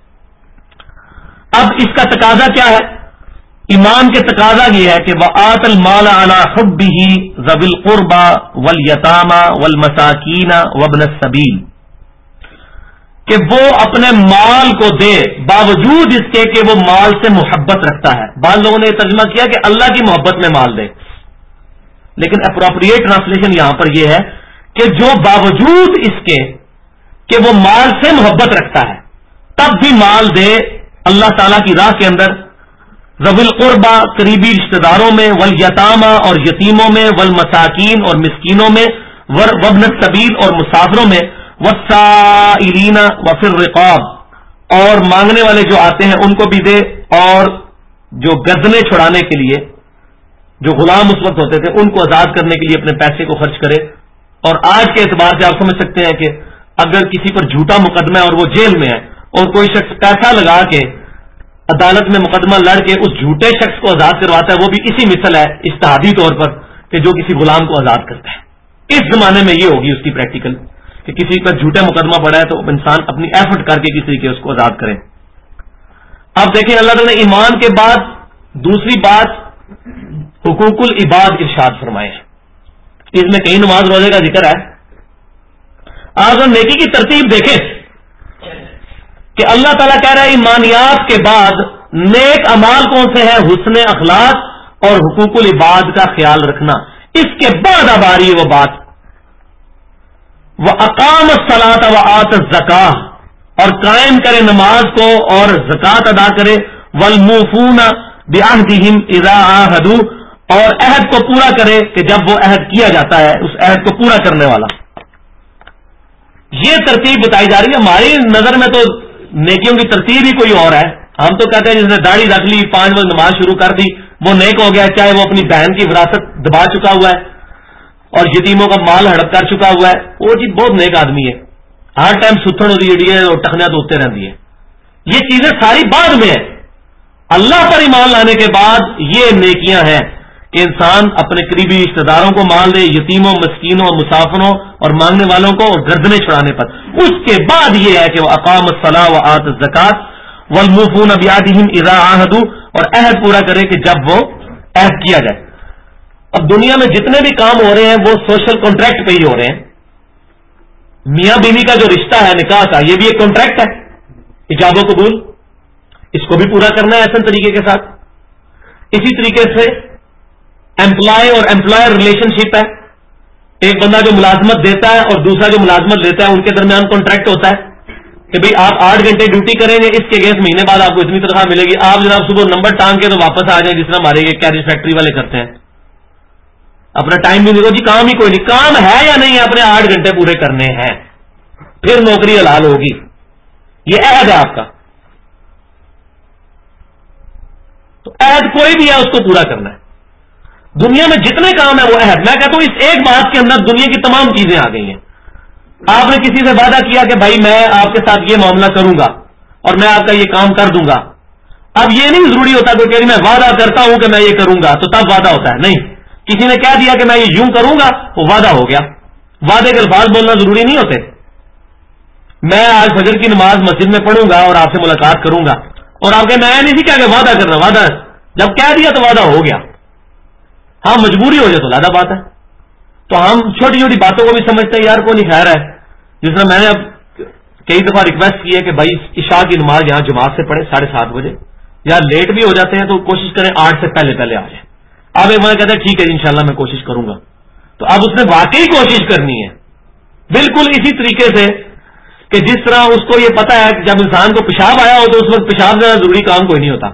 اب اس کا تقاضا کیا ہے؟ ایمان کے تقاضا یہ ہے کہ وَآتَ الْمَالَ عَلَىٰ حُبِّهِ ذَوِي الْقُرْبَىٰ وَالْيَتَامَىٰ وَالْمَسَاكِينَ وَابْنَ السَّبِيلِ, کہ وہ اپنے مال کو دے باوجود اس کے کہ وہ مال سے محبت رکھتا ہے. بعض لوگوں نے یہ ترجمہ کیا کہ اللہ کی محبت میں مال دے, لیکن اپروپریٹ ٹرانسلیشن یہاں پر یہ ہے کہ جو باوجود اس کے کہ وہ مال سے محبت رکھتا ہے تب بھی مال دے اللہ تعالی کی راہ کے اندر, ذوی القربہ قریبی رشتہ داروں میں, والیتامہ اور یتیموں میں, والمساکین اور مسکینوں میں, وابن السبیل اور مسافروں میں, والسائلین وفی الرقاب اور مانگنے والے جو آتے ہیں ان کو بھی دے, اور جو گردنیں چھڑانے کے لیے جو غلام اس وقت ہوتے تھے ان کو آزاد کرنے کے لیے اپنے پیسے کو خرچ کرے. اور آج کے اعتبار سے آپ سمجھ سکتے ہیں کہ اگر کسی پر جھوٹا مقدمہ ہے اور وہ جیل میں ہے اور کوئی شخص پیسہ لگا کے عدالت میں مقدمہ لڑ کے اس جھوٹے شخص کو آزاد کرواتا ہے, وہ بھی اسی مثل ہے اجتہادی طور پر کہ جو کسی غلام کو آزاد کرتا ہے. اس زمانے میں یہ ہوگی اس کی پریکٹیکل کہ کسی پر جھوٹا مقدمہ پڑا ہے تو انسان اپنی ایفرٹ کر کے کسی کے اس کو آزاد کرے. اب دیکھیں اللہ تعالیٰ نے ایمان کے بعد دوسری بات حقوق العباد ارشاد فرمائے ہیں. اس میں کئی نماز روزے کا ذکر ہے. آپ نیکی کی ترتیب دیکھیں کہ اللہ تعالیٰ کہہ رہا ہے ایمانیات کے بعد نیک اعمال کون سے ہیں؟ حسن اخلاق اور حقوق العباد کا خیال رکھنا. اس کے بعد اب آ رہی ہے وہ بات وَأَقَامَ الصَّلَاةَ وَآتَ الزَّكَاةَ, اور قائم کرے نماز کو اور زکات ادا کرے, وَالْمُوفُونَ بِعَهْدِهِمْ إِذَا عَاهَدُوا, اور عہد کو پورا کرے کہ جب وہ عہد کیا جاتا ہے اس عہد کو پورا کرنے والا. یہ ترتیب بتائی جا رہی ہے. ہماری نظر میں تو نیکیوں کی ترتیب ہی کوئی اور ہے. ہم تو کہتے ہیں جس نے داڑھی رکھ لی 5 وقت نماز شروع کر دی وہ نیک ہو گیا, چاہے وہ اپنی بہن کی وراثت دبا چکا ہوا ہے اور یتیموں کا مال ہڑپ کر چکا ہوا ہے, وہ جی بہت نیک آدمی ہے, ہر ٹائم ستھڑ ہوتی ہے اور ٹخنیاں توڑتے رہتی ہے. یہ چیزیں ساری بعد میں ہیں. اللہ پر ایمان لانے کے بعد یہ نیکیاں ہیں کہ انسان اپنے قریبی رشتہ داروں کو مال دے, یتیموں, مسکینوں اور مسافروں اور مانگنے والوں کو, اور گردنیں چھڑانے پر. اس کے بعد یہ ہے کہ وہ اقام الصلاۃ وآت الزکات والموفون بعہدہم اذا عاہدوا, اور عہد پورا کرے کہ جب وہ عہد کیا جائے. اب دنیا میں جتنے بھی کام ہو رہے ہیں وہ سوشل کانٹریکٹ پہ ہی ہو رہے ہیں. میاں بیوی کا جو رشتہ ہے نکاح کا، یہ بھی ایک کانٹریکٹ ہے، ایجاب و قبول، اس کو بھی پورا کرنا ہے احسن طریقے کے ساتھ. اسی طریقے سے امپلائی اور امپلائر ریلیشن شپ ہے. ایک بندہ جو ملازمت دیتا ہے اور دوسرا جو ملازمت لیتا ہے، ان کے درمیان کانٹریکٹ ہوتا ہے کہ بھئی آپ 8 گھنٹے ڈیوٹی کریں گے، اس کے گیس مہینے بعد آپ کو اتنی تنخواہ ملے گی. آپ جناب صبح نمبر ٹانگ کے تو واپس آ جائیں، جس طرح ہمارے کیریج فیکٹری والے کرتے ہیں. اپنا ٹائم بھی نہیں، جی کام ہی کوئی نہیں، کام ہے یا نہیں، اپنے 8 گھنٹے پورے کرنے ہیں، پھر نوکری حلال ہوگی. یہ عہد ہے آپ کا. تو عہد کوئی بھی ہے اس کو پورا کرنا ہے. دنیا میں جتنے کام ہیں وہ عہد. میں کہتا ہوں اس ایک بات کے اندر دنیا کی تمام چیزیں آ گئی ہیں. آپ نے کسی سے وعدہ کیا کہ بھائی میں آپ کے ساتھ یہ معاملہ کروں گا اور میں آپ کا یہ کام کر دوں گا. اب یہ نہیں ضروری ہوتا کوئی کہ میں وعدہ کرتا ہوں کہ میں یہ کروں گا تو تب وعدہ ہوتا ہے. نہیں، کسی نے کہہ دیا کہ میں یہ یوں کروں گا، وہ وعدہ ہو گیا. وعدے کے الفاظ بولنا ضروری نہیں ہوتے. میں آج فجر کی نماز مسجد میں پڑھوں گا اور آپ سے ملاقات کروں گا، اور آپ کہ میں نہیں کیا کہ وعدہ کرنا، وعدہ جب کہہ دیا تو وعدہ ہو گیا. ہاں مجبوری ہو جائے تو علیحدہ بات ہے. تو ہم چھوٹی چھوٹی باتوں کو بھی سمجھتے ہیں یار کو نہیں خیر ہے. جس طرح میں نے اب کئی دفعہ ریکویسٹ کی ہے کہ بھائی عشاء کی نماز یہاں جماعت سے پڑھیں 7:30 بجے، یا لیٹ بھی ہو جاتے ہیں تو کوشش کریں 8 سے پہلے آ جائیں. اب ایک بندہ کہتا ہے ٹھیک ہے انشاءاللہ میں کوشش کروں گا. تو اب اس نے واقعی کوشش کرنی ہے، بالکل اسی طریقے سے کہ جس طرح اس کو یہ پتا ہے کہ جب انسان کو پیشاب آیا ہو تو اس وقت پیشاب سے ضروری کام کوئی نہیں ہوتا.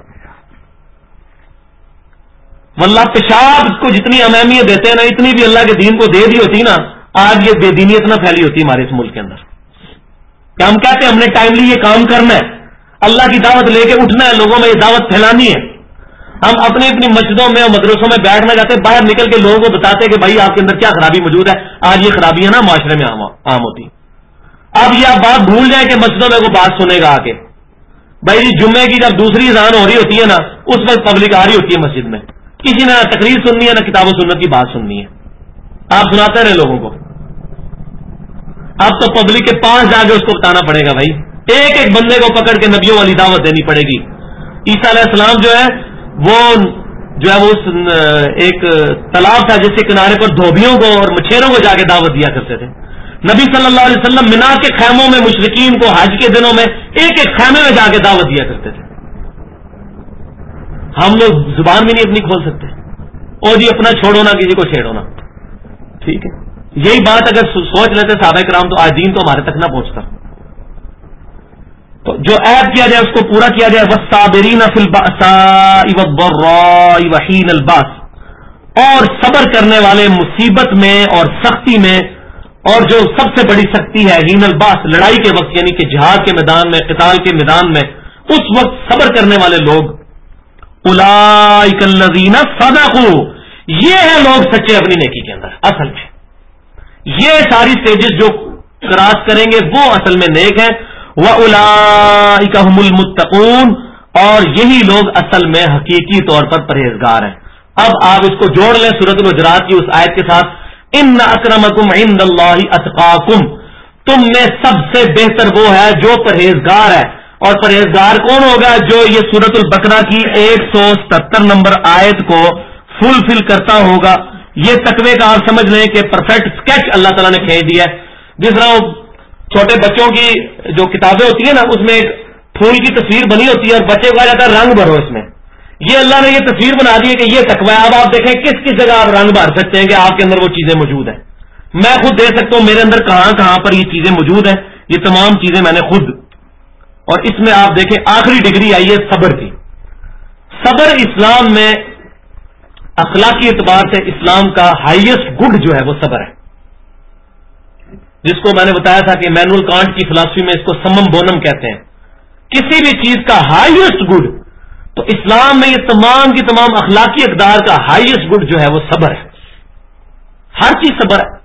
واللہ پیشاب کو جتنی اہمیت دیتے ہیں نا، اتنی بھی اللہ کے دین کو دے دی ہوتی نا، آج یہ بے دینیت نہ پھیلی ہوتی ہمارے اس ملک کے اندر. کہ ہم کہتے ہیں ہم نے ٹائملی یہ کام کرنا ہے، اللہ کی دعوت لے کے اٹھنا ہے، لوگوں میں یہ دعوت پھیلانی ہے. ہم اپنی اپنی مسجدوں میں اور مدرسوں میں بیٹھنا چاہتے ہیں، باہر نکل کے لوگوں کو بتاتے کہ بھائی آپ کے اندر کیا خرابی موجود ہے. آج یہ خرابیاں نا معاشرے میں عام ہوتی. اب یہ آپ بات بھول جائیں کہ مسجدوں میں کوئی بات سنے گا آ کے. بھائی جی جمعے کی جب دوسری اذان ہو رہی ہوتی ہے نا، اس وقت پبلک آ رہی ہوتی ہے مسجد میں، کسی نے تقریر سننی ہے نہ کتاب و سنت کی بات سننی ہے. آپ سناتے رہے لوگوں کو. اب تو پبلک کے پاس جا کے اس کو بتانا پڑے گا. بھائی ایک ایک بندے کو پکڑ کے نبیوں والی دعوت دینی پڑے گی. عیسیٰ علیہ السلام جو ہے وہ ایک تالاب تھا جس کے کنارے پر دھوبیوں کو اور مچھیروں کو جا کے دعوت دیا کرتے تھے. نبی صلی اللہ علیہ وسلم منا کے خیموں میں مشرکین کو حج کے دنوں میں ایک ایک خیمے میں جا کے دعوت دیا کرتے تھے. ہم لوگ زبان بھی نہیں اپنی کھول سکتے، اور جی اپنا چھوڑو نہ کسی کو چھیڑو نہ. ٹھیک ہے، یہی بات اگر سوچ لیتے صحابہ کرام تو آج دین تو ہمارے تک نہ پہنچتا. تو جو عہد کیا جائے اس کو پورا کیا جائے. والصابرین فی البأساء والضراء وحین الباس، اور صبر کرنے والے مصیبت میں اور سختی میں، اور جو سب سے بڑی سختی ہے حین الباس، لڑائی کے وقت، یعنی کہ جہاد کے میدان میں، قتال کے میدان میں، اس وقت صبر کرنے والے لوگ. اولئک الذین صدقوا، یہ ہیں لوگ سچے اپنی نیکی کے اندر. اصل میں یہ ساری سٹیجز جو کراس کریں گے وہ اصل میں نیک ہیں. وَأُولَئِكَ هُمُ الْمُتَّقُونَ، اور یہی لوگ اصل میں حقیقی طور پر پرہیزگار ہیں. اب آپ اس کو جوڑ لیں سورۃ الحجرات کی اس آیت کے ساتھ، ان اکرمکم عند اللہ اتقاکم، تم میں سب سے بہتر وہ ہے جو پرہیزگار ہے. اور پرہیزگار کون ہوگا؟ جو یہ سورۃ البقرہ کی 177 نمبر آیت کو فل کرتا ہوگا. یہ تقوی کا آپ سمجھ لیں کہ پرفیکٹ اسکیچ اللہ تعالیٰ نے کھینچ دیا ہے. جس طرح چھوٹے بچوں کی جو کتابیں ہوتی ہیں نا، اس میں ایک پھول کی تصویر بنی ہوتی ہے اور بچے کو کہا جاتا ہے رنگ بھرو اس میں. یہ اللہ نے یہ تصویر بنا دی ہے کہ یہ تقوی ہے. اب آپ دیکھیں کس کس جگہ آپ رنگ بھر سکتے ہیں کہ آپ کے اندر وہ چیزیں موجود ہیں. میں خود دے سکتا ہوں میرے اندر کہاں کہاں پر یہ چیزیں موجود ہیں. یہ تمام چیزیں میں نے خود. اور اس میں آپ دیکھیں آخری ڈگری آئی ہے صبر کی. صبر اسلام میں اخلاقی اعتبار سے اسلام کا ہائیسٹ گڈ جو ہے وہ صبر ہے، جس کو میں نے بتایا تھا کہ مینول کانٹ کی فلسفی میں اس کو سمم بونم کہتے ہیں. کسی بھی چیز کا ہائیسٹ گڈ، تو اسلام میں یہ تمام کی تمام اخلاقی اقدار کا ہائیسٹ گڈ جو ہے وہ صبر ہے. ہر چیز صبر ہے.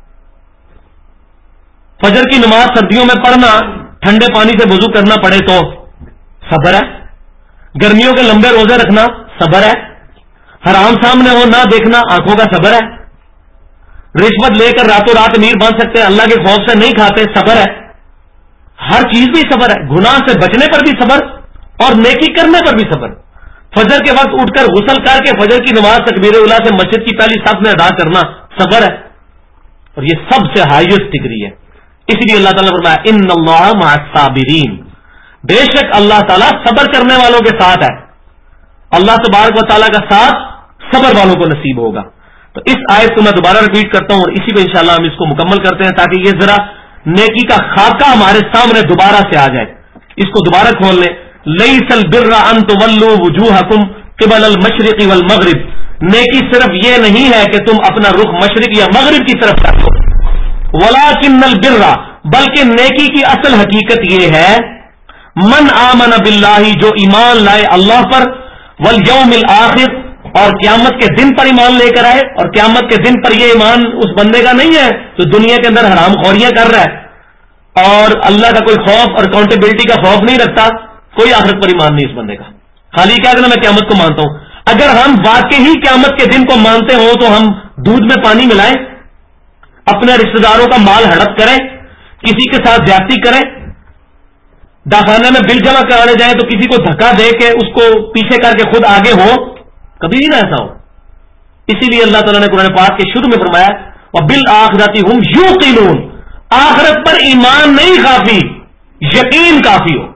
فجر کی نماز سردیوں میں پڑھنا، ٹھنڈے پانی سے وضو کرنا پڑے تو صبر ہے. گرمیوں کے لمبے روزے رکھنا صبر ہے. حرام سامنے ہو نہ دیکھنا آنکھوں کا صبر ہے. رشوت لے کر راتوں رات امیر بن سکتے ہیں، اللہ کے خوف سے نہیں کھاتے، صبر ہے. ہر چیز بھی صبر ہے. گناہ سے بچنے پر بھی صبر اور نیکی کرنے پر بھی صبر. فجر کے وقت اٹھ کر غسل کر کے فجر کی نماز تکبیر اولیٰ سے مسجد کی پہلی صف میں ادا کرنا صبر ہے. اور یہ سب سے ہائیسٹ ڈگری ہے. اسی لیے اللہ تعالیٰ نے فرمایا ان اللہ مع الصابرین، بے شک اللہ تعالیٰ صبر کرنے والوں کے ساتھ ہے. اللہ تبارک و تعالیٰ کا ساتھ صبر والوں کو نصیب ہوگا. تو اس آیت کو میں دوبارہ ریپیٹ کرتا ہوں اور اسی پہ انشاءاللہ ہم اس کو مکمل کرتے ہیں تاکہ یہ ذرا نیکی کا خاکہ ہمارے سامنے دوبارہ سے آ جائے. اس کو دوبارہ کھول لیں. لیس البر ان تولوا وجوہکم قبل المشرق والمغرب، نیکی صرف یہ نہیں ہے کہ تم اپنا رخ مشرق یا مغرب کی طرف کر دو. ولکن البر، بلکہ نیکی کی اصل حقیقت یہ ہے من آمن باللہ، جو ایمان لائے اللہ پر، والیوم الآخر، اور قیامت کے دن پر ایمان لے کر آئے. اور قیامت کے دن پر یہ ایمان اس بندے کا نہیں ہے جو دنیا کے اندر حرام خوریاں کر رہا ہے اور اللہ کا کوئی خوف اور اکاؤنٹیبلٹی کا خوف نہیں رکھتا. کوئی آخرت پر ایمان نہیں اس بندے کا. خالی کیا کہ میں قیامت کو مانتا ہوں. اگر ہم واقعی قیامت کے دن کو مانتے ہوں تو ہم دودھ میں پانی ملائیں، اپنے رشتہ داروں کا مال ہڑپ کریں، کسی کے ساتھ زیادتی کریں، داخانے میں بل جمع کرانے جائیں تو کسی کو دھکا دے کے اس کو پیچھے کر کے خود آگے ہو، کبھی نہیں ایسا ہو. اسی لیے اللہ تعالیٰ نے قرآن پاک کے شروع میں فرمایا وَبِالْآخِرَةِ هُمْ يُوقِنُونَ، آخرت پر ایمان نہیں کافی، یقین کافی ہو.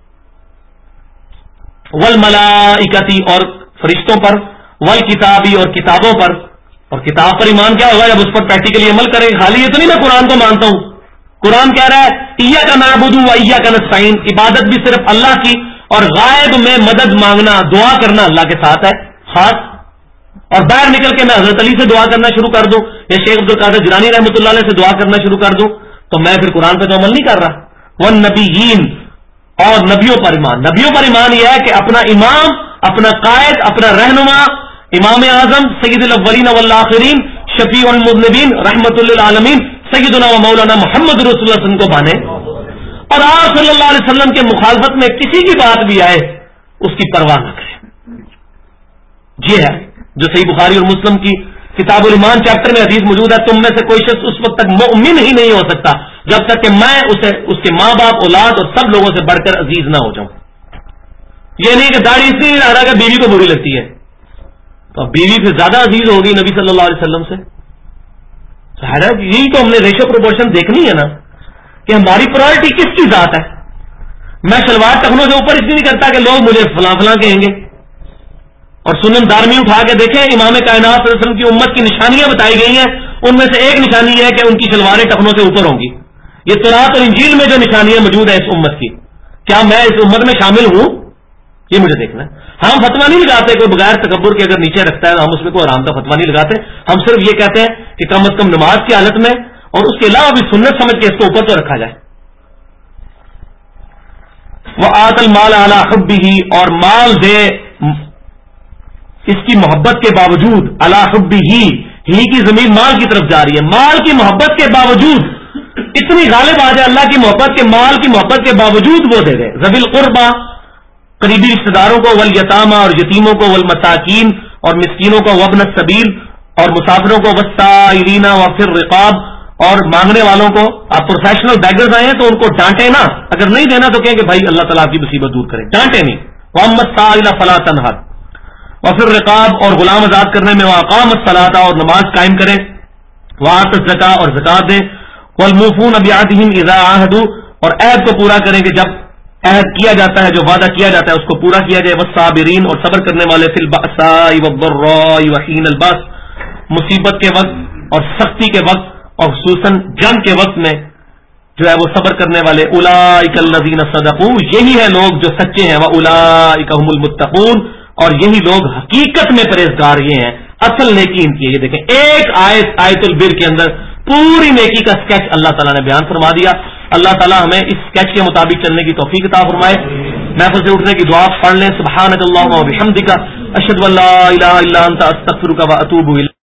وَالْمَلَائِكَةِ، اور فرشتوں پر، وَالْكِتَابِ، اور کتابوں پر. اور کتاب پر ایمان کیا ہوگا جب اس پر پریکٹیکلی عمل کریں. خالی یہ تو نہیں میں قرآن کو مانتا ہوں. قرآن کہہ رہا ہے ایاک نعبد و ایاک نستعین، عبادت بھی صرف اللہ کی اور غائب میں مدد مانگنا، دعا کرنا اللہ کے ساتھ ہے خاص. اور باہر نکل کے میں حضرت علی سے دعا کرنا شروع کر دوں یا شیخ عبدالقادر جیلانی رحمۃ اللہ علیہ سے دعا کرنا شروع کر دوں تو میں پھر قرآن پہ تو عمل نہیں کر رہا. والنبیین، اور نبیوں پر ایمان. نبیوں پر ایمان یہ ہے کہ اپنا امام، اپنا قائد، اپنا رہنما، امام اعظم سید الاولین والآخرین، شفیع المذنبین، رحمت للعالمین، سیدنا و مولانا محمد رسول اللہ صلی اللہ علیہ وسلم کو مانے اور آپ صلی اللہ علیہ وسلم کے مخالفت میں کسی کی بات بھی آئے اس کی پرواہ نہ کرے. یہ ہے جو صحیح بخاری اور مسلم کی کتاب الایمان چیپٹر میں حدیث موجود ہے، تم میں سے کوئی شخص اس وقت تک مؤمن ہی نہیں ہو سکتا جب تک کہ میں اسے اس کے ماں باپ، اولاد اور سب لوگوں سے بڑھ کر عزیز نہ ہو جاؤں. یہ نہیں کہ داڑھی اس لیے رہا کہ بیوی کو بری لگتی ہے تو بیوی پھر زیادہ عزیز ہوگی نبی صلی اللہ علیہ وسلم سے. یہی تو ہم نے ریشو پروپورشن دیکھنی ہے نا کہ ہماری پرائرٹی کس کی ذات ہے. میں شلوار ٹخنوں سے اوپر اس لیے نہیں کرتا کہ لوگ مجھے فلاں فلاں کہیں گے. اور سنن دارمی اٹھا کے دیکھیں امام کائنات صلی اللہ علیہ وسلم کی امت کی نشانیاں بتائی گئی ہیں، ان میں سے ایک نشانی یہ ہے کہ ان کی شلواریں ٹخنوں سے اوپر ہوں گی. یہ تورات اور انجیل میں جو نشانیاں موجود ہیں اس امت کی، کیا میں اس امت میں شامل ہوں؟ یہ مجھے دیکھنا ہے. ہم فتوا نہیں لگاتے کوئی بغیر تکبر کے اگر نیچے رکھتا ہے تو ہم اس میں کوئی آرام کا فتوا نہیں لگاتے. ہم صرف یہ کہتے ہیں کہ کم از کم نماز کی حالت میں اور اس کے علاوہ بھی سنت سمجھ کے اس کو اوپر تو رکھا جائے. وَآتَ الْمَالَ عَلَىٰ حُبِّهِ، اور مال دے اس کی محبت کے باوجود. عَلَىٰ حُبِّهِ، ہی کی زمین مال کی طرف جا رہی ہے. مال کی محبت کے باوجود اتنی غالب آ جائے اللہ کی محبت کے، مال کی محبت کے باوجود وہ دے دے. ذوی القربى، قریبی رشتہ داروں کو، والیتامى، اور یتیموں کو، والمساکین، اور مسکینوں کو، وابن السبیل، اور مسافروں کو، والسائلین، وفی الرقاب، اور مانگنے والوں کو. آپ پروفیشنل بیگرز آئے ہیں تو ان کو ڈانٹے نا، اگر نہیں دینا تو کہیں کہ بھائی اللہ تعالیٰ آپ کی مصیبت دور کرے، ڈانٹے نہیں. وَأَمَّا السَّائِلَ فَلَا تَنْهَرْ، وفی الرقاب، اور غلام آزاد کرنے میں، وَأَقَامَ الصَّلَاةَ، اور نماز قائم کرے، وَآتَ الزَّكَاةَ، اور زکات دے، وَالْمُوفُونَ بِعَهْدِهِمْ إِذَا عَاهَدُوا، اور عہد کو پورا کریں کہ جب عہد کیا جاتا ہے، جو وعدہ کیا جاتا ہے اس کو پورا کیا جائے. والصابرین، اور صبر کرنے والے، فی البأساء والضراء وحین الباس، مصیبت کے وقت اور سختی کے وقت اور خصوصاً جنگ کے وقت میں جو ہے وہ صبر کرنے والے. اولئک الذین صدقوا، یہی ہے لوگ جو سچے ہیں. واولئک هم المتقون، اور یہی لوگ حقیقت میں پرہیزگار یہ ہیں. اصل نیکی ان کی ہے. یہ دیکھیں ایک آیت البر کے اندر پوری نیکی کا اسکیچ اللہ تعالیٰ نے بیان فرما دیا. اللہ تعالیٰ ہمیں اس اسکیچ کے مطابق چلنے کی توفیق عطا فرمائے. محفل سے اٹھنے کی دعا پڑھ لیں. سبحانک اللہم و بحمدک، اشہد ان لا الہ الا انت، استغفرک و اتوب الیک.